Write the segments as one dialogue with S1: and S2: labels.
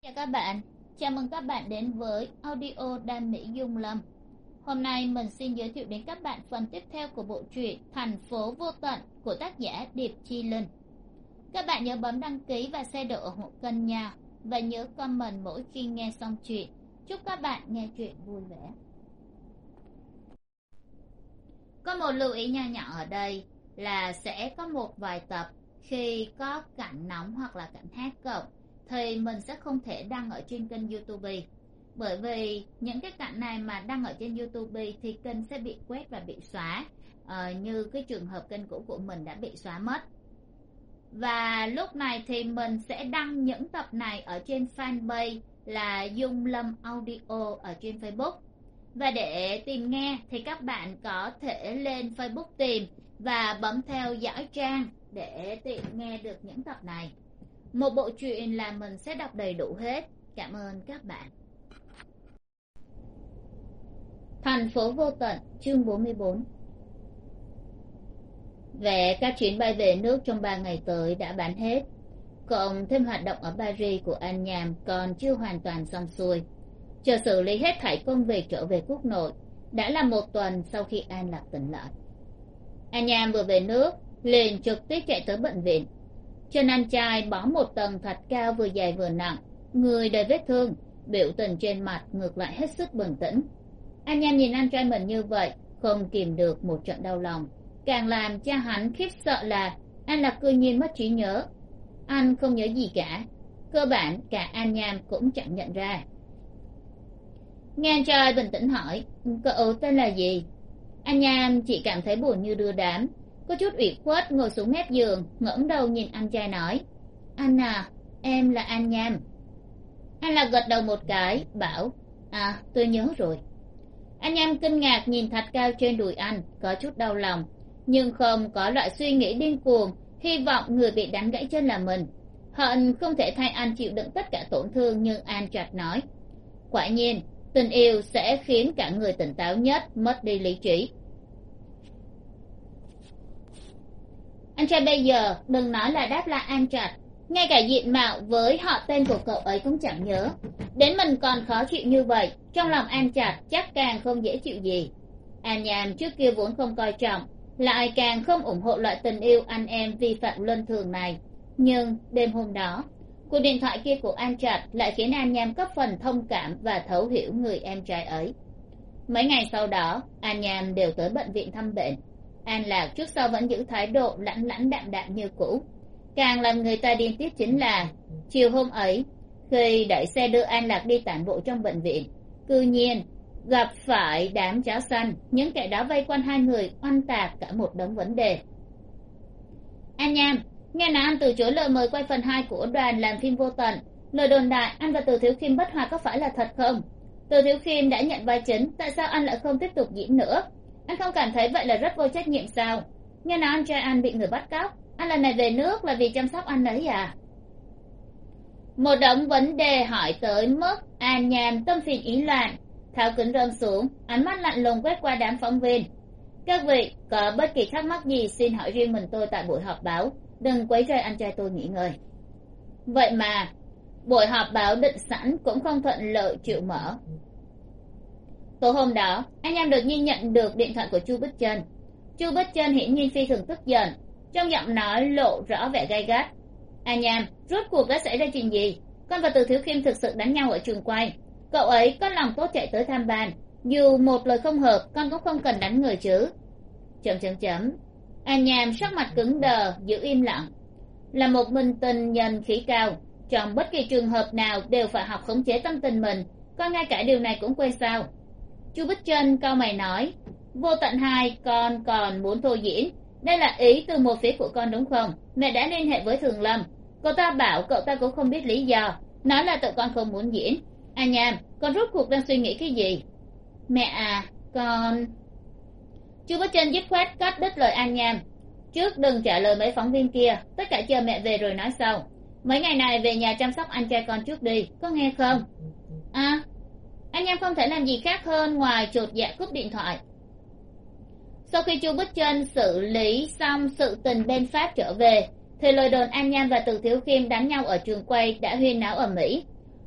S1: Chào các bạn, chào mừng các bạn đến với audio Đam Mỹ Dung Lâm. Hôm nay mình xin giới thiệu đến các bạn phần tiếp theo của bộ truyện Thành phố vô tận của tác giả Điệp Chi Linh. Các bạn nhớ bấm đăng ký và share độ ủng hộ kênh nha, và nhớ comment mỗi khi nghe xong chuyện. Chúc các bạn nghe chuyện vui vẻ. Có một lưu ý nho nhỏ ở đây là sẽ có một vài tập khi có cảnh nóng hoặc là cảnh hát cộng thì mình sẽ không thể đăng ở trên kênh YouTube, bởi vì những cái cảnh này mà đăng ở trên YouTube thì kênh sẽ bị quét và bị xóa, như cái trường hợp kênh cũ của mình đã bị xóa mất. Và lúc này thì mình sẽ đăng những tập này ở trên fanpage là Dung Lâm Audio ở trên Facebook. Và để tìm nghe thì các bạn có thể lên Facebook tìm và bấm theo dõi trang để tiện nghe được những tập này. Một bộ truyện là mình sẽ đọc đầy đủ hết. Cảm ơn các bạn. Thành phố vô tận, chương 44. Vé các chuyến bay về nước trong 3 ngày tới đã bán hết, cộng thêm hoạt động ở Paris của An Nham còn chưa hoàn toàn xong xuôi. Chờ xử lý hết thảy công việc trở về quốc nội, đã là một tuần sau khi An Lạc tỉnh lại. An Nham vừa về nước liền trực tiếp chạy tới bệnh viện. Chân anh trai bó một tầng thạch cao vừa dài vừa nặng, người đầy vết thương, biểu tình trên mặt ngược lại hết sức bình tĩnh. An Nham nhìn anh trai mình như vậy không kìm được một trận đau lòng. Càng làm cha hắn khiếp sợ là An Lạc cư nhiên mất trí nhớ. Anh không nhớ gì cả, cơ bản cả An Nham cũng chẳng nhận ra. Nghe anh trai bình tĩnh hỏi cậu tên là gì, An Nham chỉ cảm thấy buồn như đưa đám, có chút ủy khuất ngồi xuống mép giường, ngẩng đầu nhìn anh trai nói: Anh à, em là An Nham. Anh Lạc gật đầu một cái bảo: À, tôi nhớ rồi. An Nham kinh ngạc nhìn thạch cao trên đùi anh, có chút đau lòng nhưng không có loại suy nghĩ điên cuồng hy vọng người bị đánh gãy chân là mình, hận không thể thay anh chịu đựng tất cả tổn thương. Nhưng An chợt nói: Quả nhiên tình yêu sẽ khiến cả người tỉnh táo nhất mất đi lý trí. Anh trai bây giờ đừng nói là đáp lại An Trạch, ngay cả diện mạo với họ tên của cậu ấy cũng chẳng nhớ, đến mình còn khó chịu như vậy, trong lòng An Trạch chắc càng không dễ chịu gì. An Nham trước kia vốn không coi trọng, lại càng không ủng hộ loại tình yêu anh em vi phạm luân thường này, nhưng đêm hôm đó cuộc điện thoại kia của An Trạch lại khiến An Nham có phần thông cảm và thấu hiểu người em trai ấy. Mấy ngày sau đó An Nham đều tới bệnh viện thăm bệnh. An Lạc trước sau vẫn giữ thái độ lãnh lãnh đạm đạm như cũ. Càng làm người ta điên tiết chính là chiều hôm ấy, khi đẩy xe đưa An Lạc đi tản bộ trong bệnh viện, cư nhiên gặp phải đám chó săn. Những kẻ đó vây quanh hai người oanh tạc cả một đống vấn đề. An Nham, nghe nói anh từ chối lời mời quay phần 2 của đoàn làm phim Vô Tận. Lời đồn đại anh và Từ Thiếu Khiêm bất hòa có phải là thật không? Từ Thiếu Khiêm đã nhận vai chính, tại sao anh lại không tiếp tục diễn nữa? Anh không cảm thấy vậy là rất vô trách nhiệm sao? Nghe nói anh trai anh bị người bắt cóc, anh lần này về nước là vì chăm sóc anh ấy à? Một đống vấn đề hỏi tới mức An Nham tâm phiền ý loạn, tháo kính rơm xuống, ánh mắt lạnh lùng quét qua đám phóng viên. Các vị có bất kỳ thắc mắc gì xin hỏi riêng mình tôi tại buổi họp báo, đừng quấy rầy anh trai tôi nghỉ ngơi. Vậy mà buổi họp báo định sẵn cũng không thuận lợi chịu mở. Tối hôm đó anh em đột nhiên nhận được điện thoại của Chu Bích Chân. Chu Bích Chân hiển nhiên phi thường tức giận, trong giọng nói lộ rõ vẻ gay gắt. Anh em, rốt cuộc đã xảy ra chuyện gì? Con và Từ Thiếu Khiêm thực sự đánh nhau ở trường quay, cậu ấy có lòng tốt chạy tới tham ban, dù một lời không hợp con cũng không cần đánh người chứ. Anh Nham sắc mặt cứng đờ giữ im lặng. Là một minh tình nhân khí cao, trong bất kỳ trường hợp nào đều phải học khống chế tâm tình mình, con ngay cả điều này cũng quên sao? Chu Bích Chân cau mày nói: Vô Tận 2 con còn muốn thôi diễn, đây là ý từ một phía của con đúng không? Mẹ đã liên hệ với Thường Lâm, cậu ta bảo cậu ta cũng không biết lý do, nói là tự con không muốn diễn. Anh Nham, con rốt cuộc đang suy nghĩ cái gì? Mẹ à, con... Chu Bích Chân dứt khoát cắt đứt lời An Nham. Trước đừng trả lời mấy phóng viên kia, tất cả chờ mẹ về rồi nói sau. Mấy ngày này về nhà chăm sóc anh trai con trước đi, có nghe không? À, anh em không thể làm gì khác hơn ngoài chột dạ cúp điện thoại. Sau khi Chu Bích Chân xử lý xong sự tình bên Pháp trở về, thì lời đồn An Nham và Từ Thiếu Khiêm đánh nhau ở trường quay đã huyên náo ở Mỹ.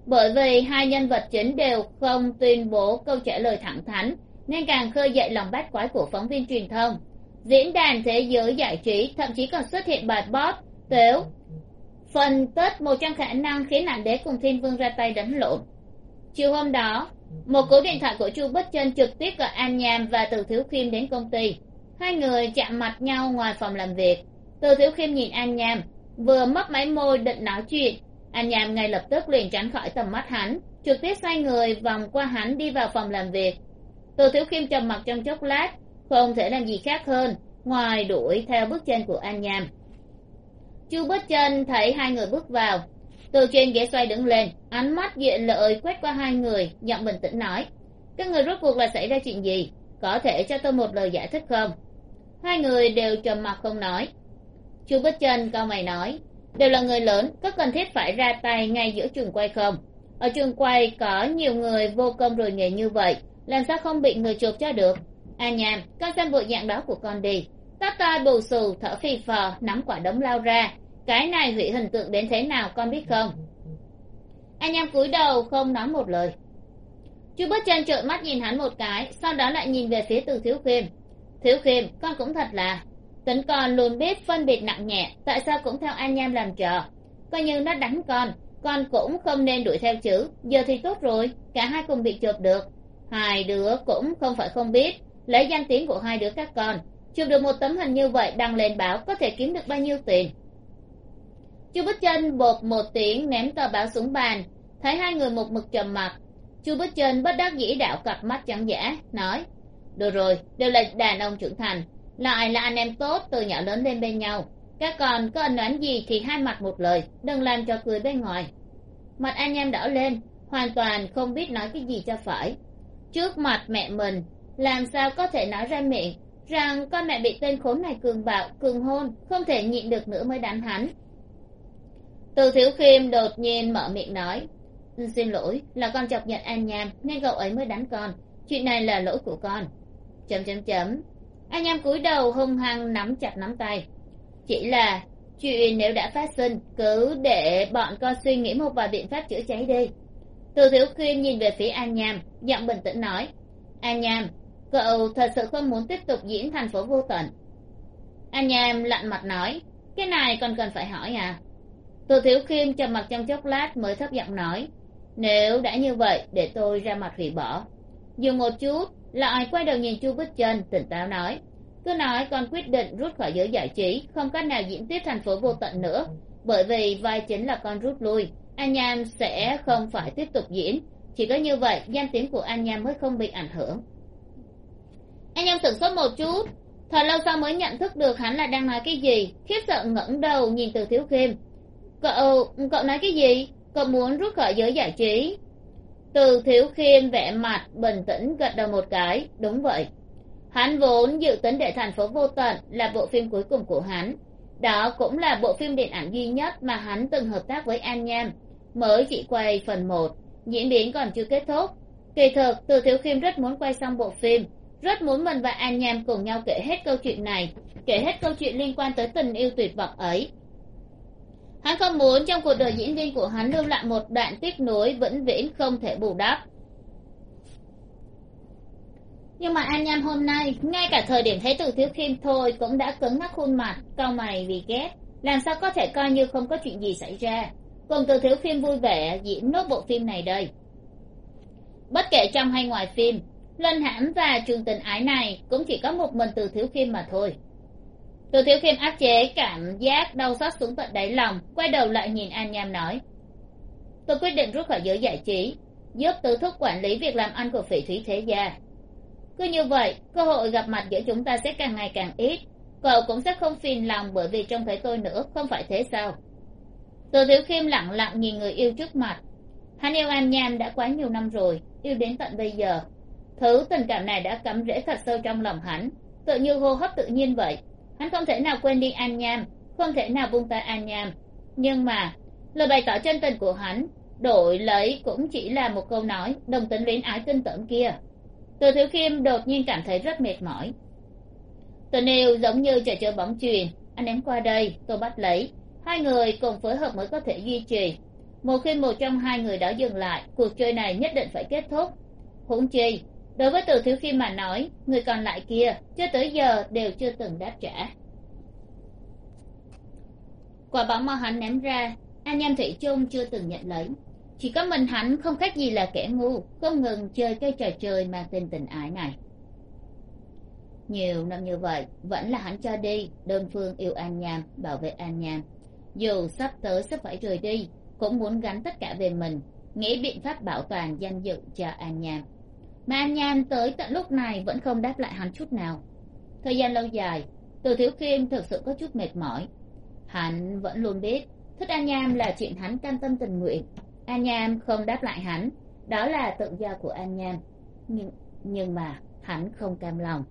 S1: bởi vì hai nhân vật chính đều không tuyên bố câu trả lời thẳng thắn nên càng khơi dậy lòng bát quái của phóng viên truyền thông. Diễn đàn thế giới giải trí thậm chí còn xuất hiện bài bot tếu phân tích một trong khả năng khiến ảnh đế cùng thiên vương ra tay đánh lộn. Chiều hôm đó, một cú điện thoại của Chu Bích Chân trực tiếp gọi An Nham và Từ Thiếu Khiêm đến công ty. Hai người chạm mặt nhau ngoài phòng làm việc. Từ Thiếu Khiêm nhìn An Nham, vừa mấp máy môi định nói chuyện, An Nham ngay lập tức liền tránh khỏi tầm mắt hắn, trực tiếp xoay người vòng qua hắn đi vào phòng làm việc. Từ Thiếu Khiêm trầm mặc trong chốc lát, không thể làm gì khác hơn ngoài đuổi theo bước chân của An Nham. Chu Bích Chân thấy hai người bước vào, từ trên ghế xoay đứng lên, ánh mắt diện lợi quét qua hai người, giọng bình tĩnh nói: các người rốt cuộc là xảy ra chuyện gì, có thể cho tôi một lời giải thích không? Hai người đều trầm mặc không nói. Chu Bích Chân cau mày nói: đều là người lớn, có cần thiết phải ra tay ngay giữa trường quay không? Ở trường quay có nhiều người vô công rồi nghề như vậy, làm sao không bị người chụp cho được? An Nham, con xem bộ dạng đó của con đi, tóc tai bù xù, thở phì phò, nắm quả đấm lao ra, cái này hủy hình tượng đến thế nào con biết không? An Nham cúi đầu không nói một lời. Chu Bích Chân trợn mắt nhìn hắn một cái, sau đó lại nhìn về phía Từ Thiếu Khiêm. Thiếu Khiêm, con cũng thật là, tính con luôn biết phân biệt nặng nhẹ, tại sao cũng theo An Nham làm trò? Coi như nó đánh con cũng không nên đuổi theo chứ. Giờ thì tốt rồi, cả hai cùng bị chụp được. Hai đứa cũng không phải không biết, lấy danh tiếng của hai đứa các con, chụp được một tấm hình như vậy đăng lên báo có thể kiếm được bao nhiêu tiền. Chu Bích Chân bột một tiếng ném tờ báo xuống bàn, thấy hai người một mực trầm mặc. Chu Bích Chân bất đắc dĩ đảo cặp mắt trắng dã, nói: được rồi, đều là đàn ông trưởng thành, lại là anh em tốt từ nhỏ lớn lên bên nhau, các con có ân oán gì thì hai mặt một lời, đừng làm cho cười bên ngoài. Mặt An Nham đỏ lên, hoàn toàn không biết nói cái gì cho phải. Trước mặt mẹ mình, làm sao có thể nói ra miệng rằng con mẹ bị tên khốn này cường bạo, cường hôn, không thể nhịn được nữa mới đánh hắn. Từ Thiếu Khiêm đột nhiên mở miệng nói: xin lỗi, là con chọc giận An Nham nên cậu ấy mới đánh con, chuyện này là lỗi của con. An Nham cúi đầu hung hăng nắm chặt nắm tay. Chỉ là chuyện nếu đã phát sinh, cứ để bọn con suy nghĩ một vài biện pháp chữa cháy đi. Từ Thiếu Khiêm nhìn về phía An Nham, giọng bình tĩnh nói: An Nham, cậu thật sự không muốn tiếp tục diễn Thành Phố Vô Tận? An Nham lạnh mặt nói: cái này còn cần phải hỏi à? Từ Thiếu Khiêm trầm mặc trong chốc lát mới thấp giọng nói: nếu đã như vậy, để tôi ra mặt hủy bỏ. Dừng một chút, lại quay đầu nhìn Chu Bích Chân, tỉnh táo nói: cứ nói con quyết định rút khỏi giới giải trí, không cách nào diễn tiếp Thành Phố Vô Tận nữa, bởi vì vai chính là con rút lui, An Nham sẽ không phải tiếp tục diễn, chỉ có như vậy danh tiếng của An Nham mới không bị ảnh hưởng. An Nham sửng sốt một chút, thật lâu sau mới nhận thức được hắn là đang nói cái gì, khiếp sợ ngẩng đầu nhìn Từ Thiếu Khiêm. Cậu nói cái gì? Cậu muốn rút khỏi giới giải trí? Từ Thiếu Khiêm vẻ mặt bình tĩnh gật đầu một cái, đúng vậy. Hắn vốn dự tính để Thành Phố Vô Tận là bộ phim cuối cùng của hắn, đó cũng là bộ phim điện ảnh duy nhất mà hắn từng hợp tác với An Nham, mới chỉ quay phần 1, diễn biến còn chưa kết thúc. Kỳ thực Từ Thiếu Khiêm rất muốn quay xong bộ phim, rất muốn mình và An Nham cùng nhau kể hết câu chuyện này, kể hết câu chuyện liên quan tới tình yêu tuyệt vọng ấy. Hắn không muốn trong cuộc đời diễn viên của hắn lưu lại một đoạn tiếc nuối vĩnh viễn không thể bù đắp. Nhưng mà An Nham hôm nay, ngay cả thời điểm thấy Từ Thiếu Khiêm thôi cũng đã cứng ngắc khuôn mặt, cau mày vì ghét, làm sao có thể coi như không có chuyện gì xảy ra, cùng Từ Thiếu Khiêm vui vẻ diễn nốt bộ phim này đây. Bất kể trong hay ngoài phim, Luân Hãm và Trường Tình Ái này cũng chỉ có một mình Từ Thiếu Khiêm mà thôi. Từ Thiếu Khiêm áp chế cảm giác đau xót xuống tận đáy lòng, quay đầu lại nhìn An Nham nói: tôi quyết định rút khỏi giới giải trí, giúp Tứ Thúc quản lý việc làm ăn của Phỉ Thúy Thế Gia. Cứ như vậy, cơ hội gặp mặt giữa chúng ta sẽ càng ngày càng ít, cậu cũng sẽ không phiền lòng bởi vì trông thấy tôi nữa, không phải thế sao? Từ Thiếu Khiêm lặng lặng nhìn người yêu trước mặt. Hắn yêu An Nham đã quá nhiều năm rồi, yêu đến tận bây giờ. Thứ tình cảm này đã cắm rễ thật sâu trong lòng hắn, tự như hô hấp tự nhiên vậy. Hắn không thể nào quên đi An Nham, không thể nào buông tay An Nham. Nhưng mà lời bày tỏ chân tình của hắn đổi lấy cũng chỉ là một câu nói đồng tính luyến ái kinh tởm kia. Từ Thiếu Khiêm đột nhiên cảm thấy rất mệt mỏi. Tình yêu giống như trò chơi bóng chuyền, anh ném qua đây, tôi bắt lấy, hai người cùng phối hợp mới có thể duy trì. một khi một trong hai người đó dừng lại, cuộc chơi này nhất định phải kết thúc. Huống chi đối với Từ Thiếu Khiêm mà nói, người còn lại kia cho tới giờ đều chưa từng đáp trả. Quả bóng mà hắn ném ra, An Nham thủy chung chưa từng nhận lấy. Chỉ có mình hắn không khác gì là kẻ ngu, không ngừng chơi cái trò chơi mang tên tình ái này. Nhiều năm như vậy vẫn là hắn cho đi, đơn phương yêu An Nham, bảo vệ An Nham. Dù sắp phải rời đi, cũng muốn gánh tất cả về mình, nghĩ biện pháp bảo toàn danh dự cho An Nham. Mà An Nham tới tận lúc này vẫn không đáp lại hắn chút nào. Thời gian lâu dài, Từ Thiếu Khiêm thực sự có chút mệt mỏi. Hắn vẫn luôn biết thích An Nham là chuyện hắn cam tâm tình nguyện. An Nham không đáp lại hắn, đó là tự do của An Nham. Nhưng mà hắn không cam lòng.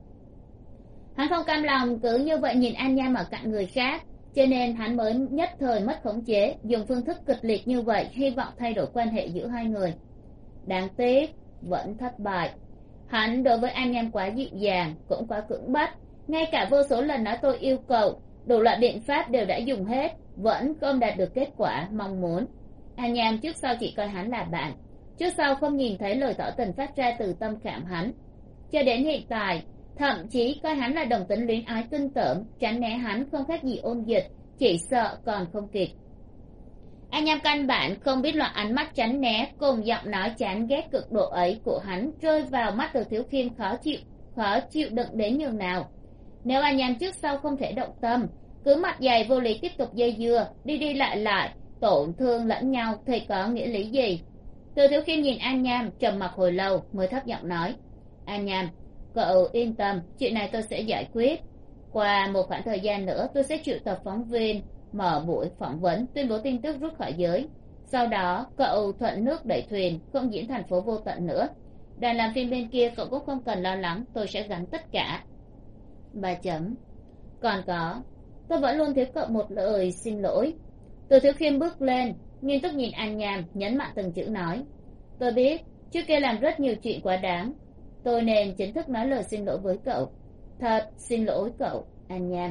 S1: Hắn không cam lòng cứ như vậy nhìn An Nham ở cạnh người khác, cho nên hắn mới nhất thời mất khống chế, dùng phương thức kịch liệt như vậy hy vọng thay đổi quan hệ giữa hai người. Đáng tiếc vẫn thất bại. Hắn đối với An Nham quá dịu dàng, cũng quá cưỡng bách, ngay cả vô số lần nói tôi yêu cậu, đủ loại biện pháp đều đã dùng hết, vẫn không đạt được kết quả mong muốn. An Nham trước sau chỉ coi hắn là bạn, trước sau không nhìn thấy lời tỏ tình phát ra từ tâm khảm hắn. Cho đến hiện tại, thậm chí coi hắn là đồng tính luyến ái kinh tởm, tránh né hắn không khác gì ôn dịch, chỉ sợ còn không kịp. An Nham căn bản không biết loại ánh mắt tránh né cùng giọng nói chán ghét cực độ ấy của hắn rơi vào mắt Từ Thiếu Khiêm khó chịu đựng đến nhường nào. Nếu An Nham trước sau không thể động tâm, cứ mặt dày vô lý tiếp tục dây dưa, đi lại, tổn thương lẫn nhau thì có nghĩa lý gì? Từ Thiếu Khiêm nhìn An Nham trầm mặc hồi lâu mới thấp giọng nói: An Nham, cậu yên tâm, chuyện này tôi sẽ giải quyết. Qua một khoảng thời gian nữa tôi sẽ triệu tập phóng viên, mở buổi phỏng vấn, tuyên bố tin tức rút khỏi giới. Sau đó cậu thuận nước đẩy thuyền, không diễn thành phố vô tận nữa. Đoàn làm phim bên kia cậu cũng không cần lo lắng, tôi sẽ gánh tất cả. 3 chấm. Còn có, tôi vẫn luôn thiếu cậu một lời xin lỗi. Từ Thiếu Khiêm bước lên, nghiêm túc nhìn An Nham, nhấn mạnh từng chữ nói: tôi biết trước kia làm rất nhiều chuyện quá đáng, tôi nên chính thức nói lời xin lỗi với cậu. Thật xin lỗi cậu, An Nham.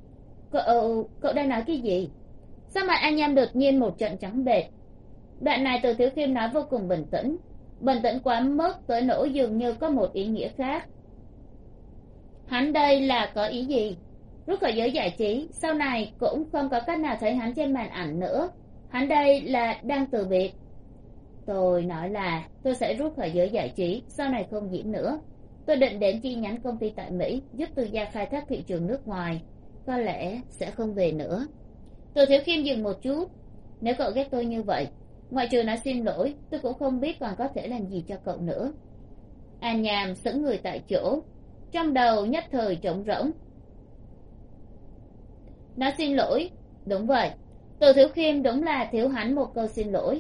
S1: Cậu đang nói cái gì? Sao mặt An Nham đột nhiên một trận trắng bệch. Đoạn này Từ Thiếu Khiêm nói vô cùng bình tĩnh quá mức tới nỗi dường như có một ý nghĩa khác. Hắn đây là có ý gì? Rút khỏi giới giải trí, sau này cũng không có cách nào thấy hắn trên màn ảnh nữa. Hắn đây là đang từ biệt. Tôi nói là tôi sẽ rút khỏi giới giải trí, sau này không diễn nữa. Tôi định đến chi nhánh công ty tại Mỹ, giúp Từ gia khai thác thị trường nước ngoài. Có lẽ sẽ không về nữa. Từ Thiếu Khiêm dừng một chút. Nếu cậu ghét tôi như vậy, ngoại trừ nói xin lỗi, tôi cũng không biết còn có thể làm gì cho cậu nữa. An Nham sững người tại chỗ, trong đầu nhất thời trống rỗng. Nói xin lỗi? Đúng vậy, Từ Thiếu Khiêm đúng là thiếu hắn một câu xin lỗi.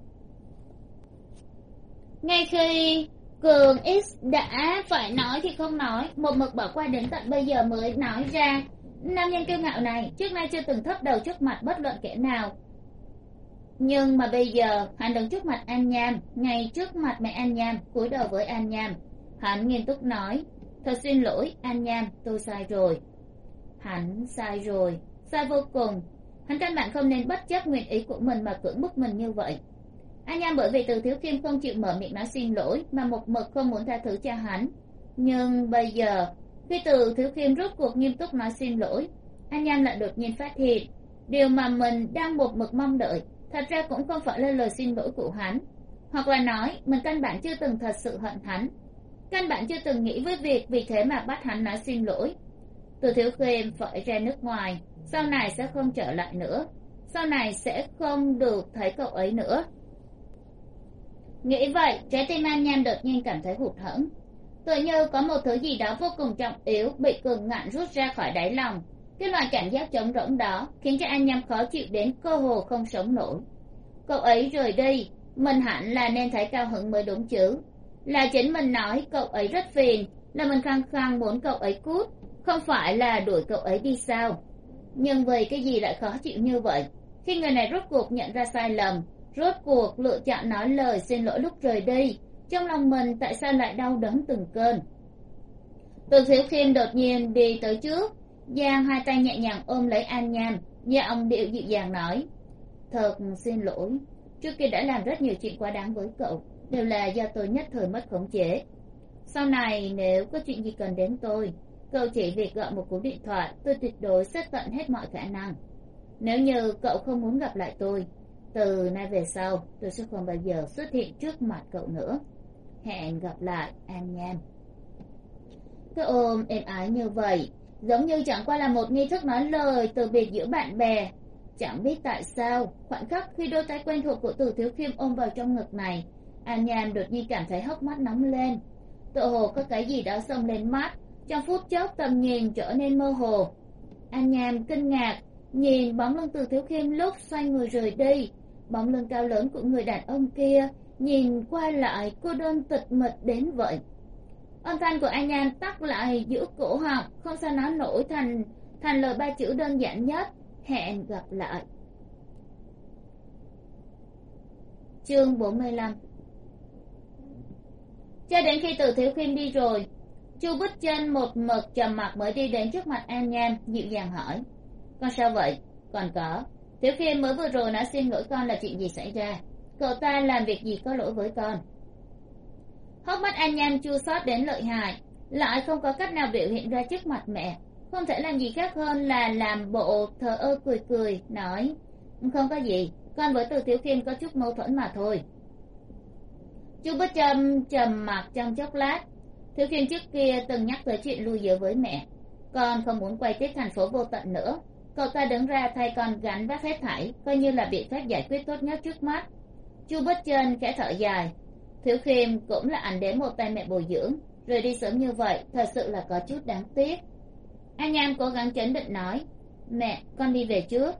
S1: Ngay khi Cường X đã phải nói thì không nói, một mực bỏ qua đến tận bây giờ mới nói ra. Nam nhân kiêu ngạo này trước nay chưa từng thấp đầu trước mặt bất luận kẻ nào, nhưng mà bây giờ hắn đứng trước mặt An Nham, ngay trước mặt mẹ An Nham, cúi đầu với An Nham. Hắn nghiêm túc nói: thật xin lỗi An Nham, tôi sai rồi. Hắn sai rồi, sai vô cùng. Hắn căn bản không nên bất chấp nguyện ý của mình mà cưỡng bức mình như vậy. An Nham bởi vì Từ Thiếu Khiêm không chịu mở miệng nói xin lỗi mà một mực không muốn tha thứ cho hắn. Nhưng bây giờ khi Từ Thiếu Khiêm rốt cuộc nghiêm túc nói xin lỗi, An Nham lại đột nhiên phát hiện điều mà mình đang một mực mong đợi thật ra cũng không phải là lời xin lỗi của hắn. Hoặc là nói mình căn bản chưa từng thật sự hận hắn, căn bản chưa từng nghĩ với việc vì thế mà bắt hắn nói xin lỗi. Từ Thiếu Khiêm phải ra nước ngoài, sau này sẽ không trở lại nữa, sau này sẽ không được thấy cậu ấy nữa. Nghĩ vậy, trái tim An Nham đột nhiên cảm thấy hụt hẫng, tựa như có một thứ gì đó vô cùng trọng yếu bị cường ngạnh rút ra khỏi đáy lòng. Cái loại cảm giác trống rỗng đó khiến cho An Nham khó chịu đến cơ hồ không sống nổi. Cậu ấy rời đi, mình hẳn là nên thấy cao hứng mới đúng chứ. Là chính mình nói cậu ấy rất phiền, là mình khăng khăng muốn cậu ấy cút, không phải là đuổi cậu ấy đi sao? Nhưng vì cái gì lại khó chịu như vậy? Khi người này rốt cuộc nhận ra sai lầm, rốt cuộc lựa chọn nói lời xin lỗi lúc rời đi, trong lòng mình tại sao lại đau đớn từng cơn? Từ Thiếu Khiêm đột nhiên đi tới trước, giang hai tay nhẹ nhàng ôm lấy An Nham, giọng điệu dịu dàng nói: Thật xin lỗi, trước kia đã làm rất nhiều chuyện quá đáng với cậu, đều là do tôi nhất thời mất khống chế. Sau này nếu có chuyện gì cần đến tôi, cậu chỉ việc gọi một cú điện thoại, tôi tuyệt đối sẽ tận hết mọi khả năng. Nếu như cậu không muốn gặp lại tôi, từ nay về sau tôi sẽ không bao giờ xuất hiện trước mặt cậu nữa. Hẹn gặp lại, An Nham. Cái ôm êm ái như vậy, giống như chẳng qua là một nghi thức nói lời từ biệt giữa bạn bè. Chẳng biết tại sao, khoảnh khắc khi đôi tay quen thuộc của Từ Thiếu Khiêm ôm vào trong ngực này, An Nham đột nhiên cảm thấy hốc mắt nóng lên. Tựa hồ có cái gì đó xông lên mắt, trong phút chốc tầm nhìn trở nên mơ hồ. An Nham kinh ngạc nhìn bóng lưng Từ Thiếu Khiêm lúc xoay người rời đi. Bóng lưng cao lớn của người đàn ông kia nhìn qua lại cô đơn tịch mịch đến vậy. Âm thanh của An Nham tắc lại giữa cổ họng, không sao nói nổi thành lời ba chữ đơn giản nhất: hẹn gặp lại. Chương 45. Cho đến khi Từ Thiếu Khiêm đi rồi, Chu Bích Chân một mực trầm mặc mới đi đến trước mặt An Nham, dịu dàng hỏi: con sao vậy? Còn có, Thiếu Khiêm mới vừa rồi nói xin lỗi con là chuyện gì xảy ra? Cậu ta làm việc gì có lỗi với con? Hốc mắt An Nham chua xót đến lợi hại, lại không có cách nào biểu hiện ra trước mặt mẹ, không thể làm gì khác hơn là làm bộ thờ ơ cười cười, nói: không có gì, con với Từ Thiếu Khiêm có chút mâu thuẫn mà thôi. Chu Bích Trâm trầm mặc trong chốc lát. Thiếu Khiêm trước kia từng nhắc tới chuyện lui giữa với mẹ, con không muốn quay tiếp thành phố vô tận nữa, cậu ta đứng ra thay con gánh vác hết thảy, coi như là biện pháp giải quyết tốt nhất trước mắt. Chu Bích Trân khẽ thở dài. Thiếu Khiêm cũng là ảnh đến một tay mẹ bồi dưỡng, rời đi sớm như vậy thật sự là có chút đáng tiếc. An Nham cố gắng chấn định nói: mẹ, con đi về trước.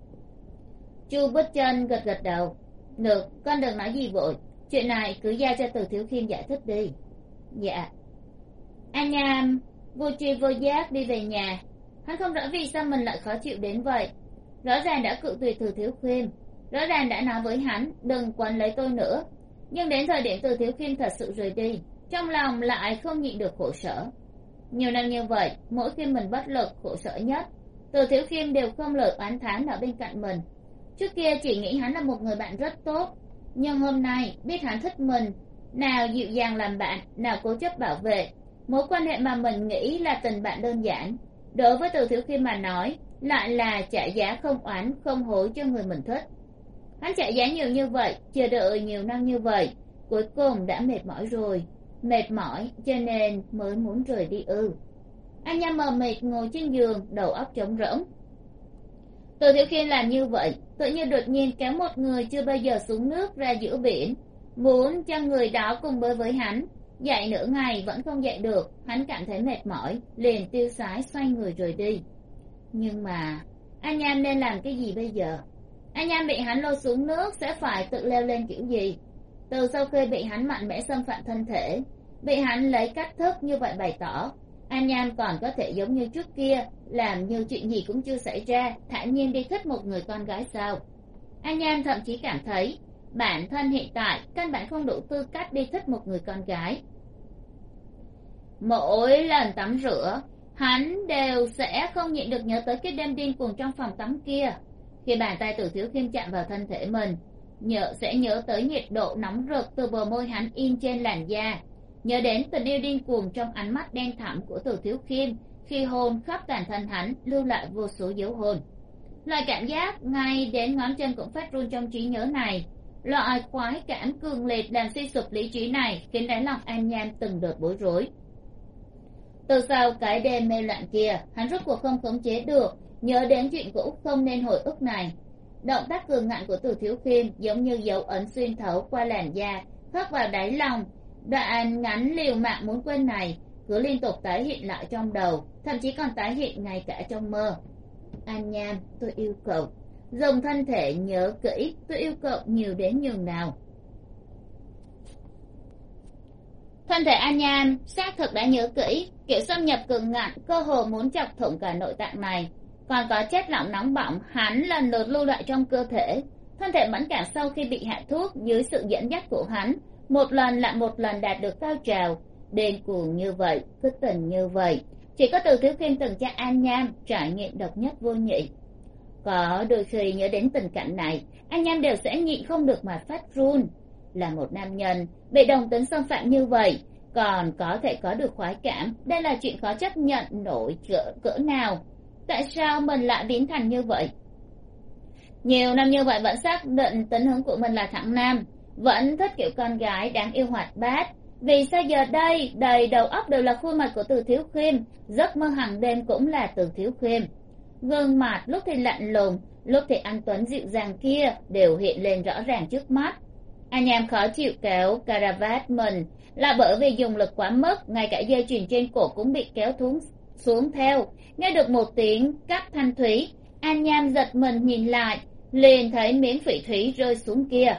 S1: Chu Bích Trân gật gật đầu: được, con đừng nói gì vội, chuyện này cứ giao cho Từ Thiếu Khiêm giải thích đi. Dạ. An Nham vô tri vô giác đi về nhà. Hắn không rõ vì sao mình lại khó chịu đến vậy. Rõ ràng đã cự tuyệt Từ Thiếu Khiêm, rõ ràng đã nói với hắn đừng quấn lấy tôi nữa, nhưng đến thời điểm Từ Thiếu Khiêm thật sự rời đi, trong lòng lại không nhịn được khổ sở. Nhiều năm như vậy, mỗi khi mình bất lực khổ sở nhất, Từ Thiếu Khiêm đều không lời oán thán ở bên cạnh mình. Trước kia chỉ nghĩ hắn là một người bạn rất tốt, nhưng hôm nay biết hắn thích mình, nào dịu dàng làm bạn, nào cố chấp bảo vệ mối quan hệ mà mình nghĩ là tình bạn đơn giản, đối với Từ Thiếu Khiêm mà nói lại là trả giá không oán không hối cho người mình thích. Hắn trả giá nhiều như vậy, chờ đợi nhiều năm như vậy, cuối cùng đã mệt mỏi rồi. Mệt mỏi cho nên mới muốn rời đi ư? Anh Nham mờ mịt ngồi trên giường, đầu óc trống rỗng. Từ Thiếu Khiêm làm như vậy, tự nhiên đột nhiên kéo một người chưa bao giờ xuống nước ra giữa biển, muốn cho người đó cùng bơi với hắn. Dạy nửa ngày vẫn không dạy được, hắn cảm thấy mệt mỏi, liền tiêu sái xoay người rời đi. Nhưng mà anh Nham nên làm cái gì bây giờ? Anh Nham bị hắn lôi xuống nước sẽ phải tự leo lên kiểu gì? Từ sau khi bị hắn mạnh mẽ xâm phạm thân thể, bị hắn lấy cách thức như vậy bày tỏ, An Nham còn có thể giống như trước kia làm như chuyện gì cũng chưa xảy ra, thản nhiên đi thích một người con gái sao? An Nham thậm chí cảm thấy bản thân hiện tại căn bản không đủ tư cách đi thích một người con gái. Mỗi lần tắm rửa, hắn đều sẽ không nhịn được nhớ tới cái đêm điên cuồng trong phòng tắm kia. Khi bàn tay Từ Thiếu Khiêm chạm vào thân thể mình, sẽ nhớ tới nhiệt độ nóng rực từ bờ môi hắn in trên làn da, nhớ đến tình yêu điên cuồng trong ánh mắt đen thẳm của Từ Thiếu Khiêm khi hôn khắp toàn thân hắn, lưu lại vô số dấu hôn. Loại cảm giác ngay đến ngón chân cũng phát run trong trí nhớ này, loại khoái cảm cường liệt làm suy sụp lý trí này khiến đáy lòng An Nham từng đợt bối rối. Từ sau cái đêm mê loạn kia, hắn rốt cuộc không khống chế được nhớ đến chuyện cũ không nên hồi ức này. Động tác cường ngạnh của Từ Thiếu Khiêm giống như dấu ấn xuyên thấu qua làn da, khắc vào đáy lòng. Đoạn ngắn liều mạng muốn quên này cứ liên tục tái hiện lại trong đầu, thậm chí còn tái hiện ngay cả trong mơ. An Nham, tôi yêu cậu. Dùng thân thể nhớ kỹ, tôi yêu cậu nhiều đến nhường nào. Thân thể An Nham xác thực đã nhớ kỹ, kiểu xâm nhập cường ngạnh cơ hồ muốn chọc thủng cả nội tạng này. Còn có chất lỏng nóng bỏng hắn lần lượt lưu lại trong cơ thể. Thân thể mẫn cảm sau khi bị hạ thuốc dưới sự dẫn dắt của hắn, một lần lại một lần đạt được cao trào. Điên cuồng như vậy, cứ tình như vậy, chỉ có Từ Thiếu Khiêm từng cho An Nham trải nghiệm độc nhất vô nhị. Có đôi khi nhớ đến tình cảnh này, anh em đều sẽ nhịn không được mà phát run. Là một nam nhân bị đồng tính xâm phạm như vậy còn có thể có được khoái cảm, đây là chuyện khó chấp nhận nổi cỡ nào. Tại sao mình lại biến thành như vậy? Nhiều năm như vậy vẫn xác định tính hướng của mình là thẳng nam, vẫn thích kiểu con gái đáng yêu hoạt bát. Vì sao giờ đây đầy đầu óc đều là khuôn mặt của Từ Thiếu Khiêm, giấc mơ hàng đêm cũng là Từ Thiếu Khiêm. Gương mặt lúc thì lạnh lùng, lúc thì anh tuấn dịu dàng kia đều hiện lên rõ ràng trước mắt. Anh em khó chịu kéo caravat mình là bởi vì dùng lực quá mức, ngay cả dây chuyền trên cổ cũng bị kéo xuống theo. Nghe được một tiếng cắt thanh thúy, anh Nham giật mình nhìn lại, liền thấy miếng phỉ thúy rơi xuống kia.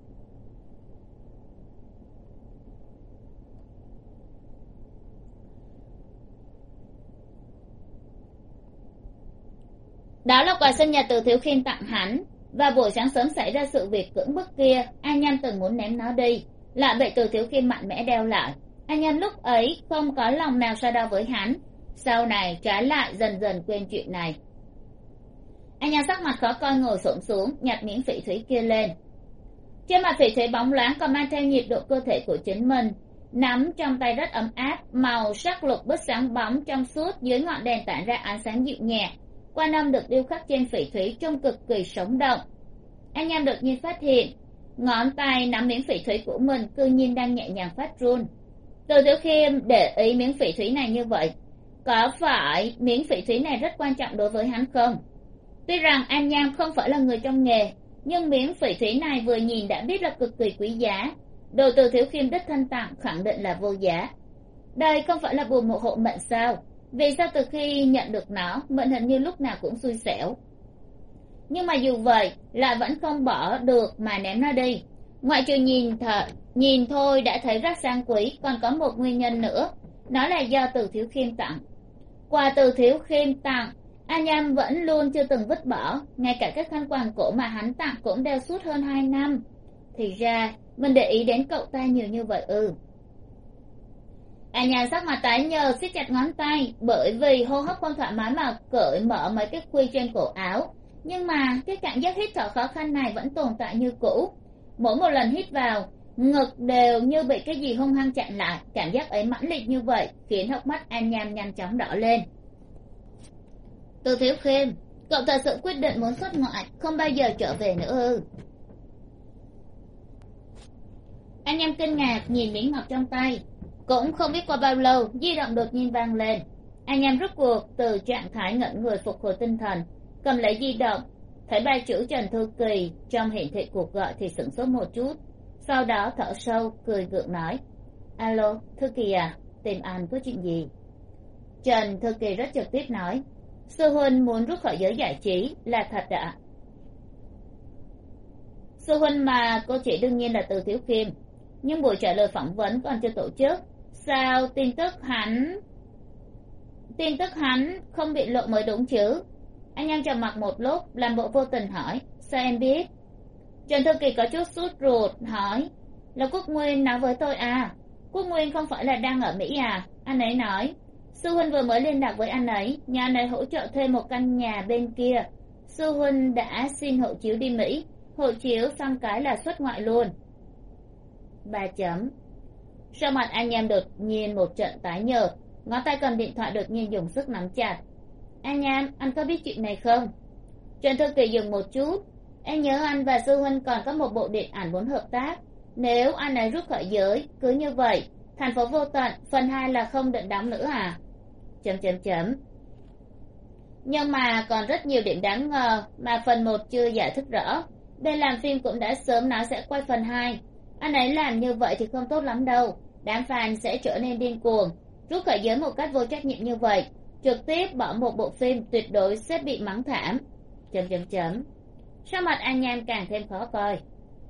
S1: Đó là quà sinh nhật Từ Thiếu Khiêm tặng hắn. Và buổi sáng sớm xảy ra sự việc cưỡng bức kia, anh Nham từng muốn ném nó đi, lại bị Từ Thiếu Khiêm mạnh mẽ đeo lại. Anh Nham lúc ấy không có lòng nào so đo với hắn, sau này trái lại dần dần quên chuyện này. Anh Nham sắc mặt khó coi ngồi xổm xuống nhặt miếng phỉ thúy kia lên. Trên mặt phỉ thúy bóng loáng còn mang theo nhiệt độ cơ thể của chính mình, nắm trong tay rất ấm áp, màu sắc lục bích sáng bóng trong suốt, dưới ngọn đèn tản ra ánh sáng dịu nhẹ. Quan âm được điêu khắc trên phỉ thúy trông cực kỳ sống động. Anh em đột nhiên phát hiện ngón tay nắm miếng phỉ thúy của mình cư nhiên đang nhẹ nhàng phát run. Từ Thiếu Khiêm để ý miếng phỉ thúy này như vậy, có phải miếng phỉ thúy này rất quan trọng đối với hắn không? Tuy rằng anh Nham không phải là người trong nghề, nhưng miếng phỉ thúy này vừa nhìn đã biết là cực kỳ quý giá. Đồ Từ Thiếu Khiêm đích thân tặng khẳng định là vô giá. Đây không phải là bùa một hộ mệnh sao? Vì sao từ khi nhận được nó, mệnh hình như lúc nào cũng xui xẻo? Nhưng mà dù vậy lại vẫn không bỏ được mà ném nó đi. Ngoại trừ nhìn thôi đã thấy rất sang quý, còn có một nguyên nhân nữa, nó là do Từ Thiếu Khiêm tặng. Quà Từ Thiếu Khiêm tặng, anh Nham vẫn luôn chưa từng vứt bỏ, ngay cả các khăn quàng cổ mà hắn tặng cũng đeo suốt hơn 2 năm. Thì ra mình để ý đến cậu ta nhiều như vậy ư? Anh Nham sắc mặt tái nhợt siết chặt ngón tay, bởi vì hô hấp không thoải mái mà cởi mở mấy cái khuy trên cổ áo. Nhưng mà cái cảm giác hít thở khó khăn này vẫn tồn tại như cũ. Mỗi một lần hít vào, ngực đều như bị cái gì hung hăng chặn lại. Cảm giác ấy mãnh liệt như vậy khiến hốc mắt anh Nham nhanh chóng đỏ lên. Từ Thiếu Khiêm, cậu thật sự quyết định muốn xuất ngoại, không bao giờ trở về nữa ư? Anh Nham kinh ngạc nhìn miếng ngọc trong tay. Cũng không biết qua bao lâu, di động đột nhiên vang lên. Anh Nham rút cuộc từ trạng thái ngẩn người phục hồi tinh thần, cầm lấy di động, thấy ba chữ Trần Thư Kỳ trong hiển thị cuộc gọi thì sửng sốt một chút, sau đó thở sâu cười gượng nói: Alo, Thư Kỳ à, tìm anh có chuyện gì? Trần Thư Kỳ rất trực tiếp nói: Sư huynh muốn rút khỏi giới giải trí, là thật ạ? Sư huynh mà cô chỉ đương nhiên là Từ Thiếu Khiêm, nhưng buổi trả lời phỏng vấn còn chưa tổ chức. Sao tin tức hắn không bị lộ mới đúng chứ? Anh em trầm mặc một lúc, làm bộ vô tình hỏi: Sao em biết? Trần Thư Kỳ có chút sốt ruột hỏi: Là Quốc Nguyên nói với tôi à? Quốc Nguyên không phải là đang ở Mỹ à? Anh ấy nói sư huynh vừa mới liên lạc với anh ấy, nhà anh ấy hỗ trợ thuê một căn nhà bên kia. Sư huynh đã xin hộ chiếu đi Mỹ, hộ chiếu xong cái là xuất ngoại luôn. 3 chấm. Sau mặt anh em đột nhiên một trận tái nhợt, ngón tay cầm điện thoại đột nhiên dùng sức nắm chặt. Anh Nham, anh có biết chuyện này không? Trần Thư Kỳ dừng một chút. Em nhớ anh và sư huynh còn có một bộ điện ảnh muốn hợp tác. Nếu anh ấy rút khỏi giới, cứ như vậy, Thành Phố Vô Tận phần 2 là không định đóng nữa à? Nhưng mà còn rất nhiều điểm đáng ngờ mà phần 1 chưa giải thích rõ. Bên làm phim cũng đã sớm nói sẽ quay phần 2. Anh ấy làm như vậy thì không tốt lắm đâu, đám fan sẽ trở nên điên cuồng. Rút khỏi giới một cách vô trách nhiệm như vậy, trực tiếp bỏ một bộ phim, tuyệt đối sẽ bị mắng thảm. Sao mặt anh Nham càng thêm khó coi.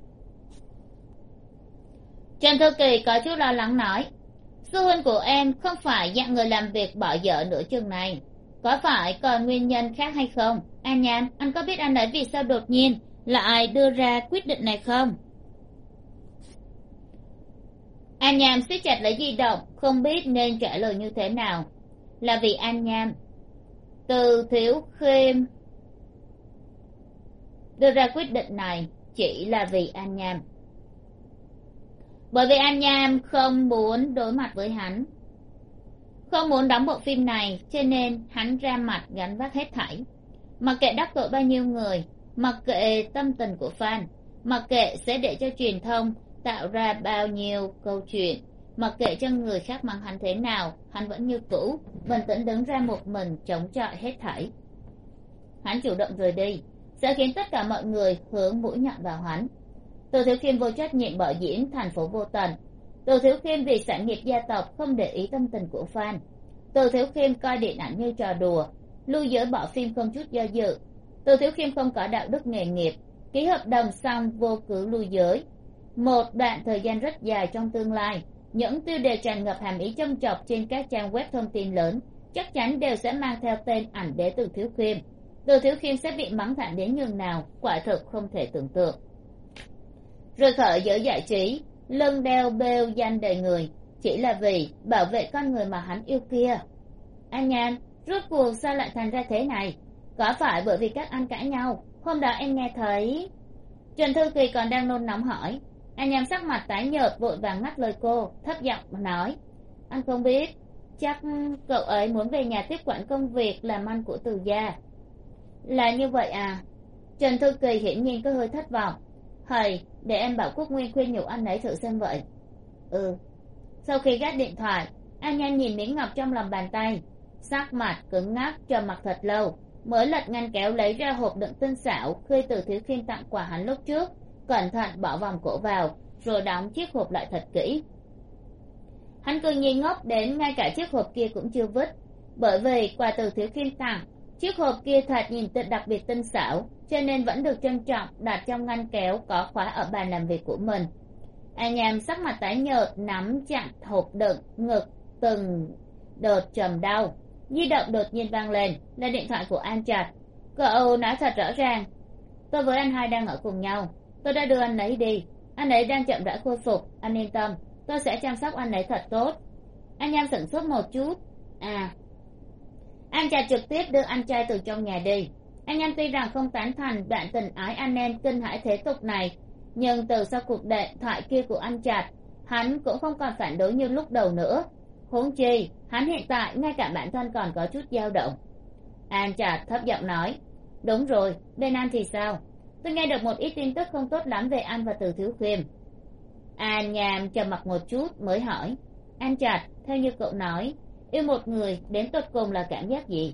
S1: Trần Thư Kỳ có chút lo lắng nói: Sư huynh của em không phải dạng người làm việc bỏ dở nửa chừng này, có phải còn nguyên nhân khác hay không? Anh Nham, anh có biết anh ấy vì sao đột nhiên lại đưa ra quyết định này không? Anh Nham siết chặt lấy di động, không biết nên trả lời như thế nào. Là vì anh Nham. Từ Thiếu Khiêm đưa ra quyết định này chỉ là vì An Nham. Bởi vì An Nham không muốn đối mặt với hắn, không muốn đóng bộ phim này, cho nên hắn ra mặt gánh vác hết thảy. Mặc kệ đắc tội bao nhiêu người, mặc kệ tâm tình của fan, mặc kệ sẽ để cho truyền thông tạo ra bao nhiêu câu chuyện, mặc kệ cho người khác mắng hắn thế nào, hắn vẫn như cũ bình tĩnh đứng ra một mình chống chọi hết thảy. Hắn chủ động rời đi sẽ khiến tất cả mọi người hướng mũi nhọn vào hắn. Từ Thiếu Khiêm vô trách nhiệm bỏ diễn Thành Phố Vô Tận. Từ Thiếu Khiêm vì sản nghiệp gia tộc không để ý tâm tình của fan. Từ Thiếu Khiêm coi điện ảnh như trò đùa, lưu giới bỏ phim không chút do dự. Từ Thiếu Khiêm không có đạo đức nghề nghiệp, ký hợp đồng xong vô cớ lưu giới. Một đoạn thời gian rất dài trong tương lai, những tiêu đề tràn ngập hàm ý châm chọc trên các trang web thông tin lớn chắc chắn đều sẽ mang theo tên ảnh đế Từ Thiếu Khiêm. Từ Thiếu Khiêm sẽ bị mắng thảm đến nhường nào, quả thực không thể tưởng tượng. Rời khỏi giới giải trí, lưng đeo bêu danh đầy người, chỉ là vì bảo vệ con người mà hắn yêu kia. An Nham, rốt cuộc sao lại thành ra thế này? Có phải bởi vì các anh cãi nhau? Hôm đó em nghe thấy... Trần Thư Kỳ còn đang nôn nóng hỏi. An Nham sắc mặt tái nhợt vội vàng ngắt lời cô, thấp giọng nói. Anh không biết, chắc cậu ấy muốn về nhà tiếp quản công việc làm ăn của Từ gia. Là như vậy à? Trần Thư Kỳ hiển nhiên có hơi thất vọng. Hầy, để em bảo Quốc Nguyên khuyên nhủ anh ấy thử xem vậy. Sau khi gác điện thoại, An Nham nhìn miếng ngọc trong lòng bàn tay, sắc mặt cứng ngắc trầm mặc thật lâu, mới lật ngăn kéo lấy ra hộp đựng tinh xảo khi Từ Thiếu Khiêm tặng quà hắn lúc trước, cẩn thận bỏ vòng cổ vào, rồi đóng chiếc hộp lại thật kỹ. Hắn cứ nhìn ngốc đến ngay cả chiếc hộp kia cũng chưa vứt, bởi vì quà Từ Thiếu Khiêm tặng, chiếc hộp kia thật nhìn đặc biệt tinh xảo, cho nên vẫn được trân trọng đặt trong ngăn kéo có khóa ở bàn làm việc của mình. An Nham sắc mặt tái nhợt nắm chặt hộp đựng, ngực từng đợt trầm đau. Di động đột nhiên vang lên, là điện thoại của An Trạch. Cậu nói thật rõ ràng, tôi với anh hai đang ở cùng nhau, tôi đã đưa anh ấy đi, anh ấy đang chậm rãi khôi phục, anh yên tâm, tôi sẽ chăm sóc anh ấy thật tốt. An Nham sửng sốt một chút. An Trạch trực tiếp đưa anh trai từ trong nhà đi. An Nham tuy rằng không tán thành đoạn tình ái anh em kinh hãi thế tục này, nhưng từ sau cuộc điện thoại kia của anh Trạch, hắn cũng không còn phản đối như lúc đầu nữa. Huống chi hắn hiện tại ngay cả bản thân còn có chút dao động. An Trạch thấp giọng nói. Đúng rồi, bên anh thì sao? Tôi nghe được một ít tin tức không tốt lắm về anh và Từ Thiếu Khiêm. An Nham trầm mặc một chút mới hỏi. An Trạch, theo như cậu nói, yêu một người đến tột cùng là cảm giác gì?